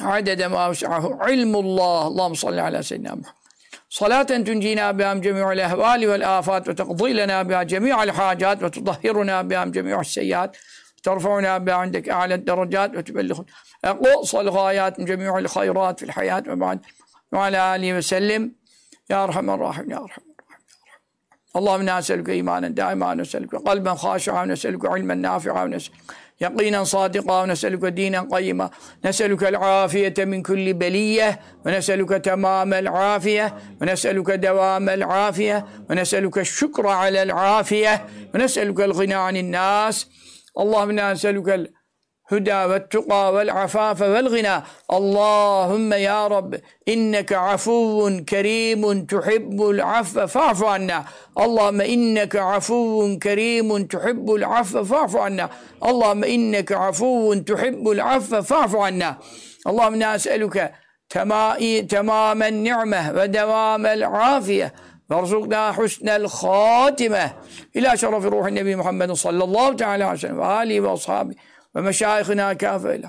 عدد ما وسعه علم الله اللهم صل على سيدنا محمد صلاة تنجينا بها من جميع الأهوال والآفات وتقضي لنا بها جميع الحاجات وتطهرنا بها من جميع السيئات وترفعنا بها عندك أعلى الدرجات وتبلغنا أقصى الغايات من جميع الخيرات في الحياة وبعد وعلى آله وسلم يا أرحم الراحمين يا أرحم اللهم إنا نسألك إيمانا دائما ونسألك قلبا خاشعا ونسألك علما نافعا ونسألك يقينا صادقا ونسألك دينا قيما نسألك العافية من كل بلية ونسألك تمام العافية ونسألك دوام العافية ونسألك الشكر على العافية ونسألك الغنى عن الناس اللهم إنا نسألك الهدى والتقى والعفاف والغنى اللهم يا رب إنك عفو كريم تحب العفو فاعف عنا اللهم إنك عفو كريم تحب العفو فاعف عنا اللهم إنك عفو تحب العفو فاعف عنا اللهم إنا نسألك تمام النعمة ودوام العافية وارزقنا حسن الخاتمة إلى شرف روح النبي محمد صلى الله تعالى عليه وسلم وآله وأصحابه ومشايخنا كافة إلى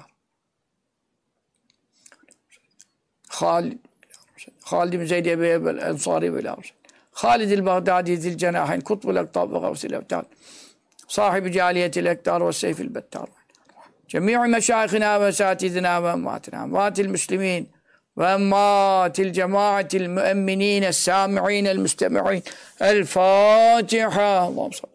خالد بن زيد الأنصاري خالد البغدادي ذي الجناحين قطب الأقطاب وغوث الأوتاد صاحب جالية الأكتار والسيف البتار جميع مشايخنا وأساتذتنا وأمواتنا أموات المسلمين وأموات الجماعة المؤمنين السامعين المستمعين الفاتحة اللهم صل